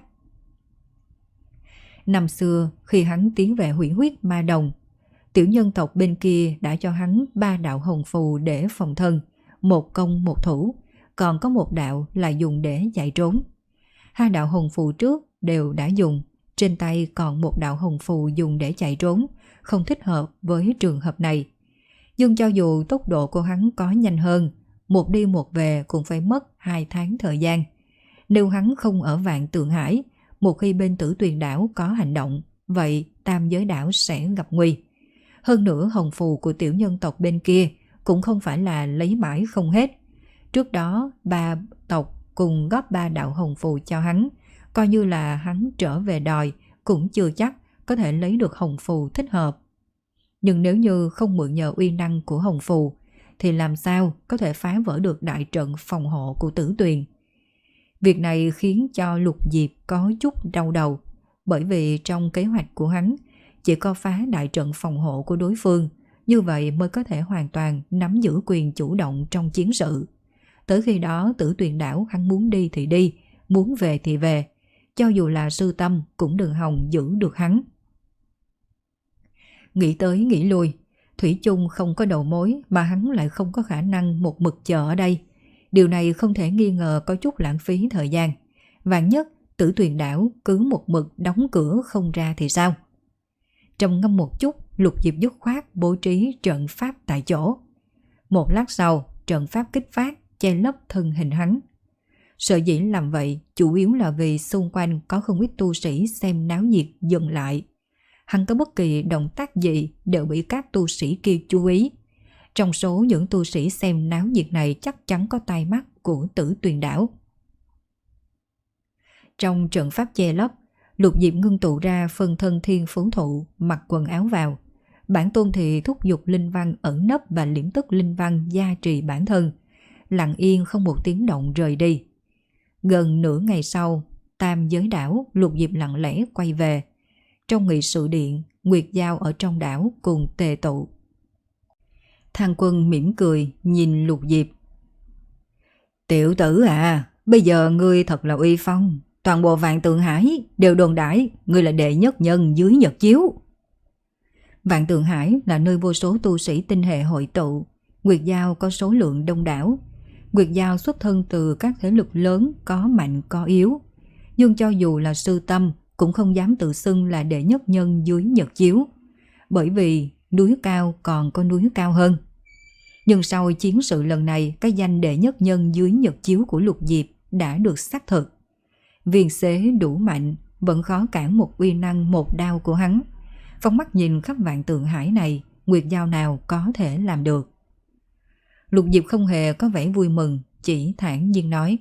Năm xưa khi hắn tiến về hủy huyết ma đồng, tiểu nhân tộc bên kia đã cho hắn ba đạo hồng phù để phòng thân, một công một thủ, còn có một đạo là dùng để chạy trốn. Hai đạo hồng phù trước đều đã dùng, trên tay còn một đạo hồng phù dùng để chạy trốn, không thích hợp với trường hợp này. Nhưng cho dù tốc độ của hắn có nhanh hơn, một đi một về cũng phải mất hai tháng thời gian. Nếu hắn không ở Vạn Tượng Hải, một khi bên Tử Tuyền đảo có hành động, vậy tam giới đảo sẽ gặp nguy. Hơn nữa hồng phù của tiểu nhân tộc bên kia cũng không phải là lấy mãi không hết. Trước đó ba tộc cùng góp ba đạo hồng phù cho hắn, coi như là hắn trở về đòi cũng chưa chắc có thể lấy được hồng phù thích hợp. Nhưng nếu như không mượn nhờ uy năng của hồng phù, thì làm sao có thể phá vỡ được đại trận phòng hộ của Tử Tuyền. Việc này khiến cho Lục Diệp có chút đau đầu, bởi vì trong kế hoạch của hắn chỉ có phá đại trận phòng hộ của đối phương, như vậy mới có thể hoàn toàn nắm giữ quyền chủ động trong chiến sự. Tới khi đó Tử Tuyền đảo hắn muốn đi thì đi, muốn về thì về, cho dù là sư tâm cũng đừng hòng giữ được hắn. Nghĩ tới nghĩ lui, thủy chung không có đầu mối mà hắn lại không có khả năng một mực chờ ở đây. Điều này không thể nghi ngờ có chút lãng phí thời gian. Vạn nhất Tử Tuyền đảo cứ một mực đóng cửa không ra thì sao? Trầm ngâm một chút, Lục Diệp dứt khoát bố trí trận pháp tại chỗ. Một lát sau, trận pháp kích phát che lấp thân hình hắn. Sở dĩ làm vậy chủ yếu là vì xung quanh có không ít tu sĩ xem náo nhiệt dừng lại. Hắn có bất kỳ động tác gì đều bị các tu sĩ kia chú ý. Trong số những tu sĩ xem náo nhiệt này chắc chắn có tai mắt của Tử Tuyền đảo. Trong trận pháp che lấp, Lục Diệp ngưng tụ ra phân thân thiên phú thụ, mặc quần áo vào. Bản tôn thì thúc giục linh văn ẩn nấp và liễm tức linh văn gia trì bản thân, lặng yên không một tiếng động rời đi. Gần nửa ngày sau, tam giới đảo, Lục Diệp lặng lẽ quay về. Trong nghị sự điện, Nguyệt Giao ở trong đảo cùng tề tụ. Thang Quân mỉm cười nhìn Lục Diệp. Tiểu tử à, bây giờ ngươi thật là uy phong. Toàn bộ Vạn Tượng Hải đều đồn đãi ngươi là đệ nhất nhân dưới nhật chiếu. Vạn Tượng Hải là nơi vô số tu sĩ tinh hệ hội tụ. Nguyệt Giao có số lượng đông đảo. Nguyệt Giao xuất thân từ các thế lực lớn có mạnh có yếu. Nhưng cho dù là sư tâm cũng không dám tự xưng là đệ nhất nhân dưới nhật chiếu. Bởi vì núi cao còn có núi cao hơn. Nhưng sau chiến sự lần này, cái danh đệ nhất nhân dưới nhật chiếu của Lục Diệp đã được xác thực. Viên xế đủ mạnh, vẫn khó cản một uy năng một đao của hắn. Phóng mắt nhìn khắp Vạn Tượng Hải này, Nguyệt Giao nào có thể làm được. Lục Diệp không hề có vẻ vui mừng, chỉ thản nhiên nói.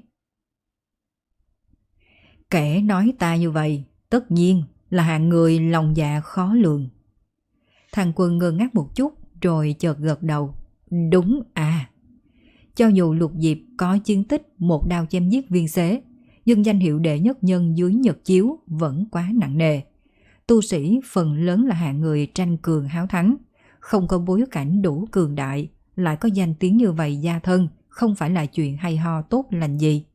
Kẻ nói ta như vậy, tất nhiên là hạng người lòng dạ khó lường. Thằng Quân ngơ ngác một chút, rồi chợt gật đầu. Đúng à. Cho dù Lục Diệp có chiến tích một đao chém giết viên xế, nhưng danh hiệu đệ nhất nhân dưới nhật chiếu vẫn quá nặng nề. Tu sĩ phần lớn là hạng người tranh cường háo thắng, không có bối cảnh đủ cường đại, lại có danh tiếng như vậy gia thân, không phải là chuyện hay ho tốt lành gì.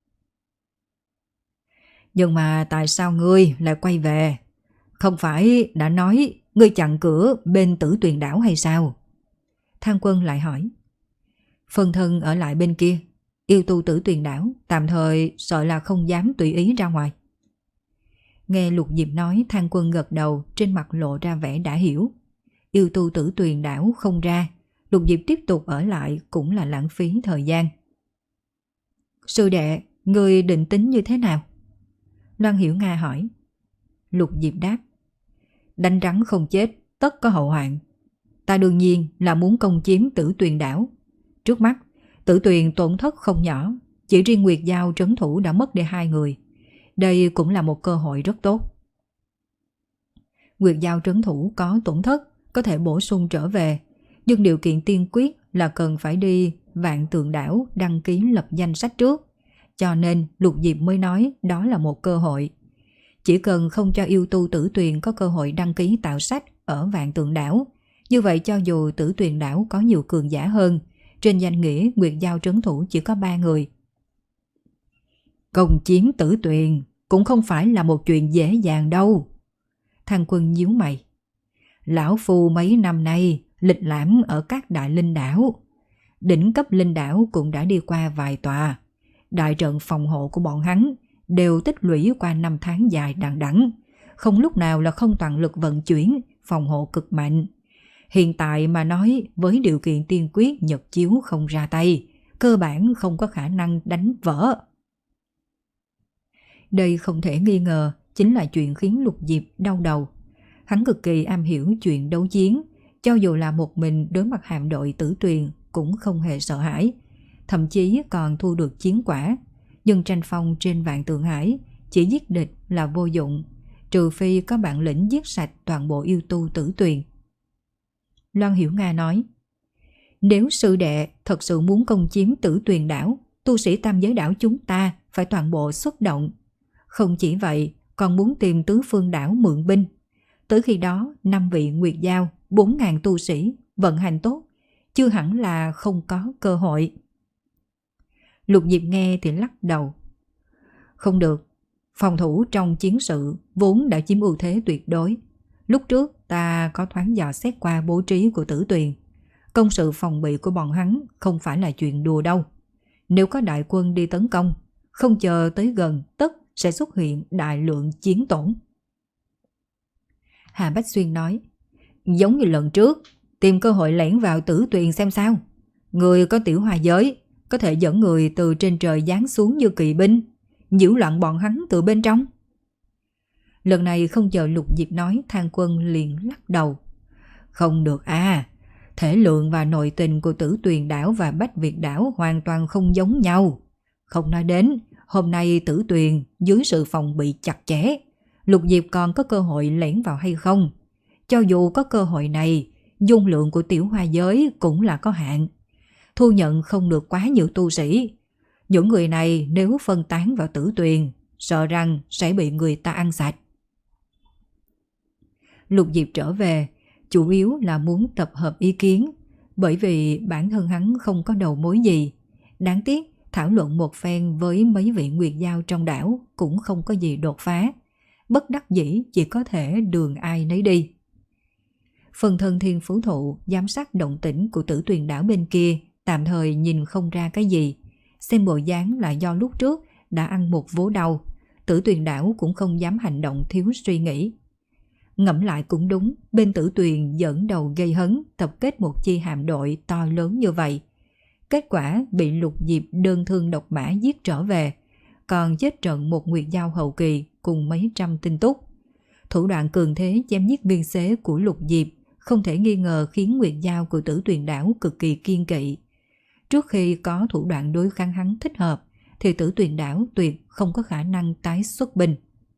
Nhưng mà tại sao ngươi lại quay về? Không phải đã nói ngươi chặn cửa bên Tử Tuyền đảo hay sao? Thang Quân lại hỏi. Phân thân ở lại bên kia, yêu tu Tử Tuyền đảo, tạm thời sợ là không dám tùy ý ra ngoài. Nghe Lục Diệp nói, Thang Quân gật đầu, trên mặt lộ ra vẻ đã hiểu. yêu tu Tử Tuyền đảo không ra, Lục Diệp tiếp tục ở lại cũng là lãng phí thời gian. Sư đệ, người định tính như thế nào? Loan Hiểu Nga hỏi. Lục Diệp đáp. Đánh rắn không chết, tất có hậu hoạn. Ta đương nhiên là muốn công chiếm Tử Tuyền đảo. Trước mắt, Tử Tuyền tổn thất không nhỏ, chỉ riêng Nguyệt Giao trấn thủ đã mất đi hai người. Đây cũng là một cơ hội rất tốt. Nguyệt Giao trấn thủ có tổn thất, có thể bổ sung trở về, nhưng điều kiện tiên quyết là cần phải đi Vạn Tượng đảo đăng ký lập danh sách trước. Cho nên Lục Diệp mới nói đó là một cơ hội. Chỉ cần không cho yêu tu Tử Tuyền có cơ hội đăng ký tạo sách ở Vạn Tượng đảo, như vậy cho dù Tử Tuyền đảo có nhiều cường giả hơn, trên danh nghĩa Nguyệt Giao trấn thủ chỉ có ba người. Công chiếm Tử Tuyền cũng không phải là một chuyện dễ dàng đâu. Thang Quân nhíu mày. Lão Phu mấy năm nay lịch lãm ở các đại linh đảo. Đỉnh cấp linh đảo cũng đã đi qua vài tòa. Đại trận phòng hộ của bọn hắn đều tích lũy qua năm tháng dài đằng đẵng, không lúc nào là không toàn lực vận chuyển, phòng hộ cực mạnh. Hiện tại mà nói với điều kiện tiên quyết Nhật Chiếu không ra tay, cơ bản không có khả năng đánh vỡ. Đây không thể nghi ngờ chính là chuyện khiến Lục Diệp đau đầu. Hắn cực kỳ am hiểu chuyện đấu chiến, cho dù là một mình đối mặt hạm đội Tử Tuyền cũng không hề sợ hãi, thậm chí còn thu được chiến quả. Nhưng tranh phong trên Vạn Tượng Hải chỉ giết địch là vô dụng, trừ phi có bản lĩnh giết sạch toàn bộ yêu tu Tử Tuyền. Loan Hiểu Nga nói, nếu sư đệ thật sự muốn công chiếm Tử Tuyền đảo, tu sĩ tam giới đảo chúng ta phải toàn bộ xuất động. Không chỉ vậy, còn muốn tìm tứ phương đảo mượn binh. Tới khi đó, năm vị Nguyệt Giao, bốn ngàn tu sĩ, vận hành tốt, chưa hẳn là không có cơ hội. Lục Diệp nghe thì lắc đầu. Không được, phòng thủ trong chiến sự vốn đã chiếm ưu thế tuyệt đối. Lúc trước ta có thoáng dò xét qua bố trí của Tử Tuyền. Công sự phòng bị của bọn hắn không phải là chuyện đùa đâu. Nếu có đại quân đi tấn công, không chờ tới gần tất sẽ xuất hiện đại lượng chiến tổn. Hà Bách Xuyên nói, giống như lần trước, tìm cơ hội lẻn vào Tử Tuyền xem sao. Người có tiểu hoa giới, có thể dẫn người từ trên trời giáng xuống như kỵ binh, nhiễu loạn bọn hắn từ bên trong. Lần này không chờ Lục Diệp nói, Thang Quân liền lắc đầu. Không được à, thể lượng và nội tình của Tử Tuyền đảo và Bách Việt đảo hoàn toàn không giống nhau. Không nói đến, hôm nay Tử Tuyền dưới sự phòng bị chặt chẽ, Lục Diệp còn có cơ hội lẻn vào hay không? Cho dù có cơ hội này, dung lượng của tiểu hoa giới cũng là có hạn. Thu nhận không được quá nhiều tu sĩ. Những người này nếu phân tán vào Tử Tuyền, sợ rằng sẽ bị người ta ăn sạch. Lục Diệp trở về, chủ yếu là muốn tập hợp ý kiến, bởi vì bản thân hắn không có đầu mối gì. Đáng tiếc, thảo luận một phen với mấy vị Nguyệt Giao trong đảo cũng không có gì đột phá. Bất đắc dĩ chỉ có thể đường ai nấy đi. Phần thân Thiên Phú Thụ giám sát động tĩnh của Tử Tuyền đảo bên kia tạm thời nhìn không ra cái gì. Xem bộ dáng là do lúc trước đã ăn một vố đau, Tử Tuyền đảo cũng không dám hành động thiếu suy nghĩ. Ngẫm lại cũng đúng, bên Tử Tuyền dẫn đầu gây hấn tập kết một chi hạm đội to lớn như vậy. Kết quả bị Lục Diệp đơn thương độc mã giết trở về, còn chết trận một Nguyệt Giao hậu kỳ cùng mấy trăm tinh túc. Thủ đoạn cường thế chém giết biên xế của Lục Diệp không thể nghi ngờ khiến Nguyệt Giao của Tử Tuyền đảo cực kỳ kiên kỵ. Trước khi có thủ đoạn đối kháng hắn thích hợp, thì Tử Tuyền đảo tuyệt không có khả năng tái xuất binh.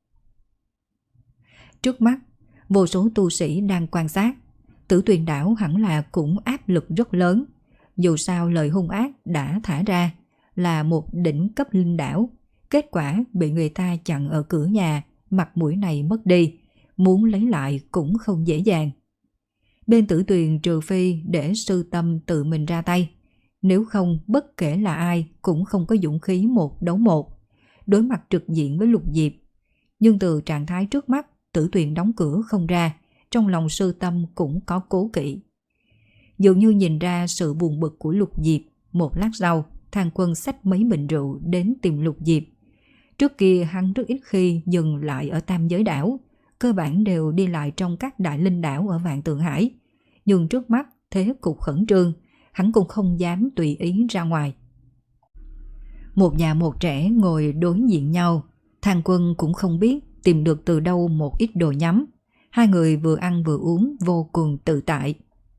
Trước mắt, vô số tu sĩ đang quan sát, Tử Tuyền đảo hẳn là cũng áp lực rất lớn. Dù sao lời hung ác đã thả ra là một đỉnh cấp linh đảo, kết quả bị người ta chặn ở cửa nhà, mặt mũi này mất đi, muốn lấy lại cũng không dễ dàng. Bên Tử Tuyền trừ phi để sư tâm tự mình ra tay, nếu không bất kể là ai cũng không có dũng khí một đấu một, đối mặt trực diện với Lục Diệp. Nhưng từ trạng thái trước mắt, Tử Tuyền đóng cửa không ra, trong lòng sư tâm cũng có cố kỵ. Dường như nhìn ra sự buồn bực của Lục Diệp, một lát sau, Thang Quân xách mấy bình rượu đến tìm Lục Diệp. Trước kia hắn rất ít khi dừng lại ở Tam Giới đảo, cơ bản đều đi lại trong các đại linh đảo ở Vạn Tượng Hải. nhưng trước mắt thế cục khẩn trương, hắn cũng không dám tùy ý ra ngoài. Một già một trẻ ngồi đối diện nhau, Thang Quân cũng không biết tìm được từ đâu một ít đồ nhắm. Hai người vừa ăn vừa uống vô cùng tự tại.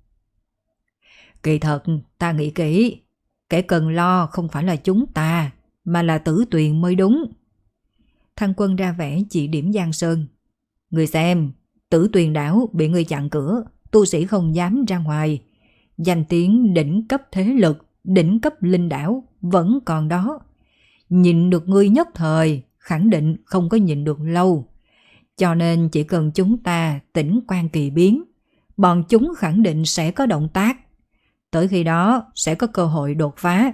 Kỳ thật, ta nghĩ kỹ, kẻ cần lo không phải là chúng ta, mà là Tử Tuyền mới đúng. Thang Quân ra vẻ chỉ điểm Giang Sơn. Người xem, Tử Tuyền đảo bị người chặn cửa, tu sĩ không dám ra ngoài. Danh tiếng đỉnh cấp thế lực, đỉnh cấp linh đảo vẫn còn đó. Nhìn được ngươi nhất thời, khẳng định không có nhìn được lâu. Cho nên chỉ cần chúng ta tĩnh quan kỳ biến, bọn chúng khẳng định sẽ có động tác. Tới khi đó sẽ có cơ hội đột phá.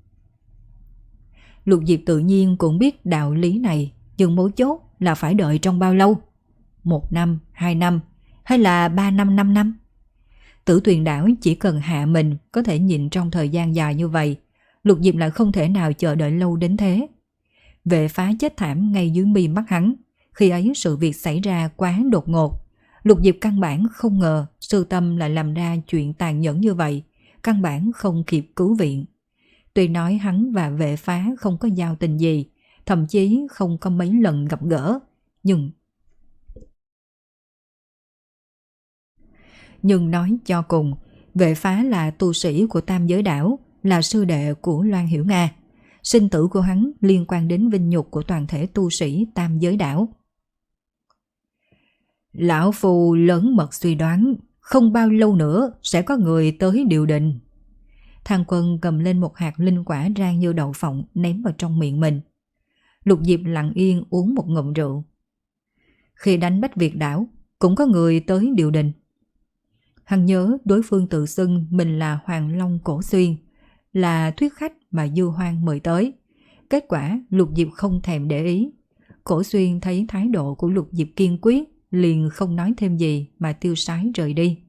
Lục Diệp tự nhiên cũng biết đạo lý này, nhưng mấu chốt là phải đợi trong bao lâu? Một năm, hai năm, hay là ba năm, năm năm? Tử Tuyền đảo chỉ cần hạ mình có thể nhìn trong thời gian dài như vậy. Lục Diệp lại không thể nào chờ đợi lâu đến thế. Vệ Phá chết thảm ngay dưới mi mắt hắn. Khi ấy sự việc xảy ra quá đột ngột. Lục Diệp căn bản không ngờ Sư Tâm lại làm ra chuyện tàn nhẫn như vậy. Căn bản không kịp cứu viện. Tuy nói hắn và Vệ Phá không có giao tình gì, thậm chí không có mấy lần gặp gỡ, nhưng Nhưng nói cho cùng, Vệ Phá là tu sĩ của Tam Giới Đảo, là sư đệ của Loan Hiểu Nga. Sinh tử của hắn liên quan đến vinh nhục của toàn thể tu sĩ Tam Giới Đảo. Lão Phu lớn mật suy đoán, không bao lâu nữa sẽ có người tới điều đình. Thang Quân cầm lên một hạt linh quả rang như đậu phộng ném vào trong miệng mình. Lục Diệp lặng yên uống một ngụm rượu. Khi đánh Bách Việt Đảo, cũng có người tới điều đình. Hắn nhớ đối phương tự xưng mình là Hoàng Long Cổ Xuyên, là thuyết khách mà Dư Hoang mời tới. Kết quả Lục Diệp không thèm để ý. Cổ Xuyên thấy thái độ của Lục Diệp kiên quyết, liền không nói thêm gì mà tiêu sái rời đi.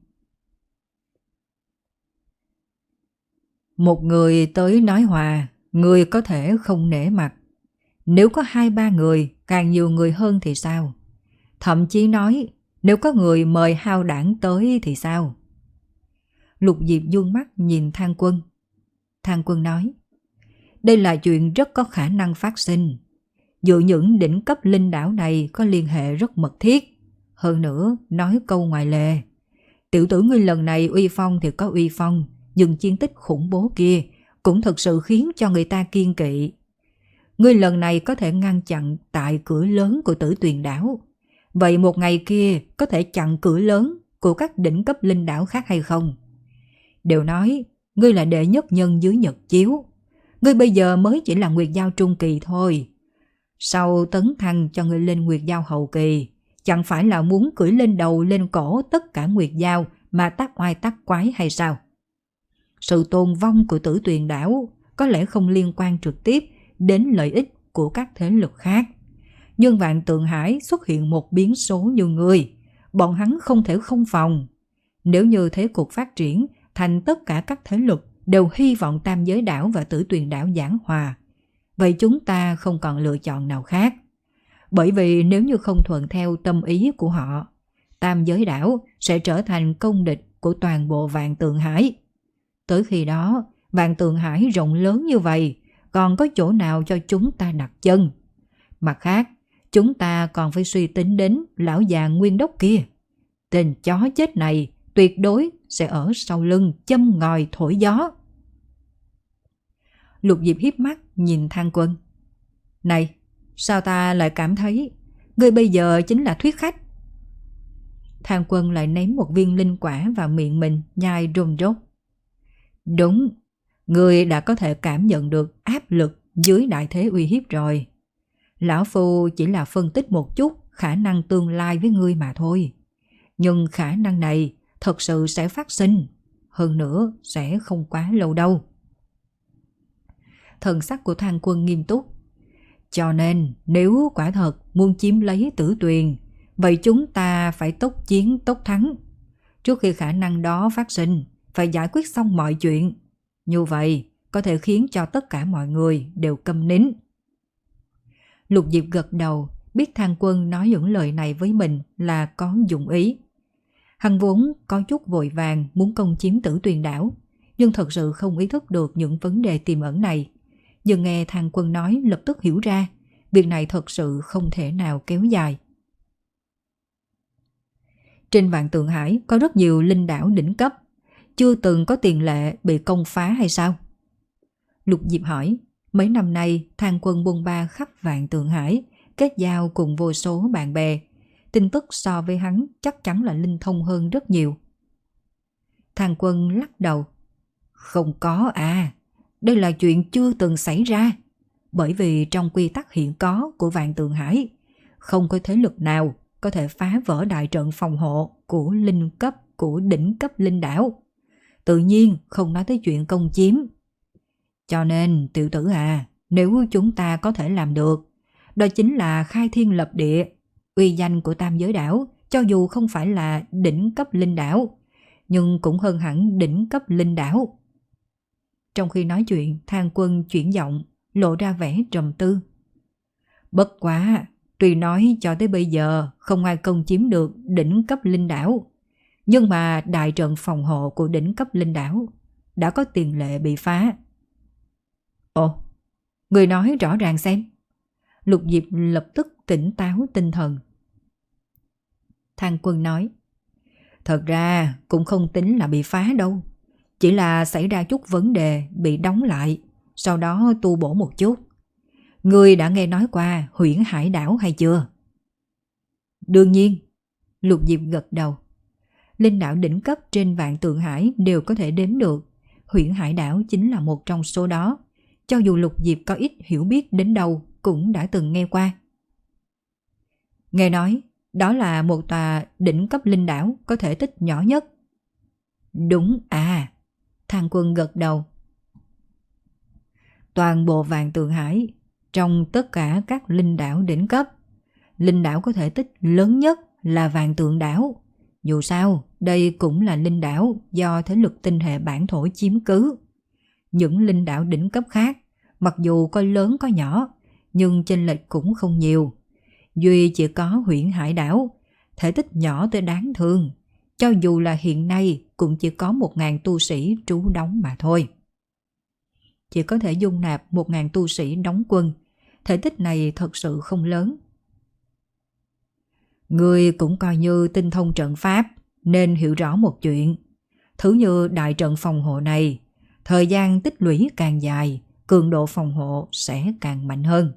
Một người tới nói hòa, người có thể không nể mặt. Nếu có hai ba người, càng nhiều người hơn thì sao? Thậm chí nói, nếu có người mời hao đảng tới thì sao? Lục Diệp dương mắt nhìn Thang Quân. Thang Quân nói, đây là chuyện rất có khả năng phát sinh. Dựa những đỉnh cấp linh đảo này có liên hệ rất mật thiết. Hơn nữa, nói câu ngoài lề. Tiểu tử ngươi lần này uy phong thì có uy phong, nhưng chiến tích khủng bố kia cũng thực sự khiến cho người ta kiêng kỵ. Ngươi lần này có thể ngăn chặn tại cửa lớn của Tử Tuyền đảo. Vậy một ngày kia có thể chặn cửa lớn của các đỉnh cấp linh đảo khác hay không? Đều nói, ngươi là đệ nhất nhân dưới Nhật Chiếu. Ngươi bây giờ mới chỉ là Nguyệt Giao trung kỳ thôi. Sau tấn thăng cho ngươi lên Nguyệt Giao hậu kỳ, chẳng phải là muốn cưỡi lên đầu lên cổ tất cả Nguyệt Giao mà tác oai tác quái hay sao? Sự tồn vong của Tử Tuyền đảo có lẽ không liên quan trực tiếp đến lợi ích của các thế lực khác. Nhưng Vạn Tượng Hải xuất hiện một biến số như ngươi, bọn hắn không thể không phòng. Nếu như thế cục phát triển thành tất cả các thế lực đều hy vọng Tam Giới đảo và Tử Tuyền đảo giảng hòa, vậy chúng ta không còn lựa chọn nào khác. Bởi vì nếu như không thuận theo tâm ý của họ, Tam Giới đảo sẽ trở thành công địch của toàn bộ Vạn Tượng Hải. Tới khi đó, Vạn Tượng Hải rộng lớn như vậy, còn có chỗ nào cho chúng ta đặt chân? Mặt khác, chúng ta còn phải suy tính đến lão già Nguyên Đốc kia. Tên chó chết này tuyệt đối sẽ ở sau lưng châm ngòi thổi gió. Lục Diệp hiếp mắt nhìn Thang Quân. Này, sao ta lại cảm thấy ngươi bây giờ chính là thuyết khách? Thang Quân lại ném một viên linh quả vào miệng mình, nhai rôm rốt. Đúng, ngươi đã có thể cảm nhận được áp lực dưới đại thế uy hiếp rồi. Lão Phu chỉ là phân tích một chút khả năng tương lai với ngươi mà thôi. Nhưng khả năng này thật sự sẽ phát sinh, hơn nữa sẽ không quá lâu đâu. Thần sắc của Thang Quân nghiêm túc. Cho nên nếu quả thật muốn chiếm lấy Tử Tuyền, vậy chúng ta phải tốc chiến tốc thắng. Trước khi khả năng đó phát sinh, phải giải quyết xong mọi chuyện. Như vậy có thể khiến cho tất cả mọi người đều câm nín. Lục Diệp gật đầu, biết Thang Quân nói những lời này với mình là có dụng ý. Hắn vốn có chút vội vàng muốn công chiếm Tử Tuyền đảo, nhưng thật sự không ý thức được những vấn đề tiềm ẩn này. Nhưng nghe Thang Quân nói lập tức hiểu ra, việc này thật sự không thể nào kéo dài. Trên Vạn Tượng Hải có rất nhiều linh đảo đỉnh cấp, chưa từng có tiền lệ bị công phá hay sao? Lục Diệp hỏi. Mấy năm nay Thang Quân bôn ba khắp Vạn Tượng Hải, kết giao cùng vô số bạn bè, tin tức so với hắn chắc chắn là linh thông hơn rất nhiều. Thang Quân lắc đầu. Không có à, đây là chuyện chưa từng xảy ra. Bởi vì trong quy tắc hiện có của Vạn Tượng Hải, không có thế lực nào có thể phá vỡ đại trận phòng hộ của linh cấp của đỉnh cấp linh đảo. Tự nhiên không nói tới chuyện công chiếm. Cho nên tiểu tử à, nếu chúng ta có thể làm được, đó chính là khai thiên lập địa. Uy danh của Tam Giới đảo cho dù không phải là đỉnh cấp linh đảo, nhưng cũng hơn hẳn đỉnh cấp linh đảo. Trong khi nói chuyện, Thang Quân chuyển giọng, lộ ra vẻ trầm tư. Bất quá, tuy nói cho tới bây giờ không ai công chiếm được đỉnh cấp linh đảo, nhưng mà đại trận phòng hộ của đỉnh cấp linh đảo đã có tiền lệ bị phá. Ồ, người nói rõ ràng xem. Lục Diệp lập tức tỉnh táo tinh thần. Thang Quân nói. Thật ra cũng không tính là bị phá đâu, chỉ là xảy ra chút vấn đề bị đóng lại, sau đó tu bổ một chút. Ngươi đã nghe nói qua Huyễn Hải đảo hay chưa? Đương nhiên. Lục Diệp gật đầu. Linh đảo đỉnh cấp trên Vạn Tượng Hải đều có thể đếm được, Huyễn Hải đảo chính là một trong số đó. Cho dù Lục Diệp có ít hiểu biết đến đâu cũng đã từng nghe qua. Nghe nói đó là một tòa đỉnh cấp linh đảo có thể tích nhỏ nhất. Đúng à, Thang Quân gật đầu. Toàn bộ Vạn Tượng Hải, trong tất cả các linh đảo đỉnh cấp, linh đảo có thể tích lớn nhất là Vạn Tượng đảo. Dù sao, đây cũng là linh đảo do thế lực tinh hệ bản thổ chiếm cứ. Những linh đảo đỉnh cấp khác, mặc dù có lớn có nhỏ, nhưng chênh lệch cũng không nhiều. Duy chỉ có Huyễn Hải đảo, thể tích nhỏ tới đáng thương. Cho dù là hiện nay cũng chỉ có một ngàn tu sĩ trú đóng mà thôi. Chỉ có thể dung nạp một ngàn tu sĩ đóng quân. Thể tích này thật sự không lớn. Ngươi cũng coi như tinh thông trận pháp, nên hiểu rõ một chuyện. Thứ như đại trận phòng hộ này, thời gian tích lũy càng dài, cường độ phòng hộ sẽ càng mạnh hơn.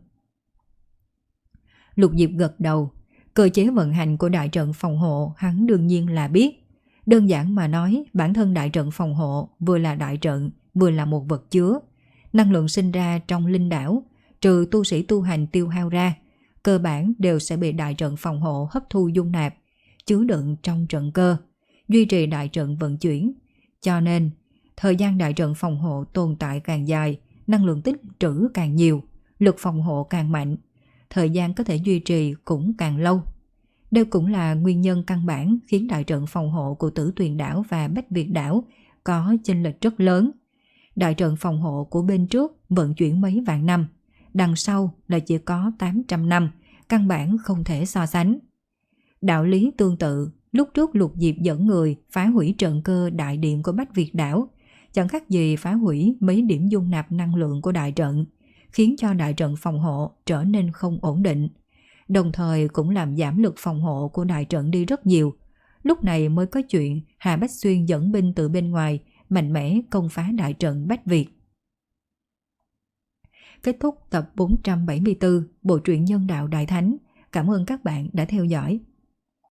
Lục Diệp gật đầu. Cơ chế vận hành của đại trận phòng hộ hắn đương nhiên là biết. Đơn giản mà nói, bản thân đại trận phòng hộ vừa là đại trận, vừa là một vật chứa. Năng lượng sinh ra trong linh đảo, trừ tu sĩ tu hành tiêu hao ra, cơ bản đều sẽ bị đại trận phòng hộ hấp thu dung nạp, chứa đựng trong trận cơ, duy trì đại trận vận chuyển. Cho nên, thời gian đại trận phòng hộ tồn tại càng dài, năng lượng tích trữ càng nhiều, lực phòng hộ càng mạnh, thời gian có thể duy trì cũng càng lâu. Đây cũng là nguyên nhân căn bản khiến đại trận phòng hộ của Tử Tuyền đảo và Bách Việt đảo có chênh lệch rất lớn. Đại trận phòng hộ của bên trước vận chuyển mấy vạn năm, đằng sau là chỉ có tám trăm năm, căn bản không thể so sánh. Đạo lý tương tự, lúc trước Lục Diệp dẫn người phá hủy trận cơ đại điện của Bách Việt đảo, chẳng khác gì phá hủy mấy điểm dung nạp năng lượng của đại trận, khiến cho đại trận phòng hộ trở nên không ổn định, đồng thời cũng làm giảm lực phòng hộ của đại trận đi rất nhiều. Lúc này mới có chuyện Hà Bách Xuyên dẫn binh từ bên ngoài mạnh mẽ công phá đại trận Bách Việt. Kết thúc tập bốn trăm bảy mươi tư Bộ truyện Nhân đạo Đại Thánh. Cảm ơn các bạn đã theo dõi.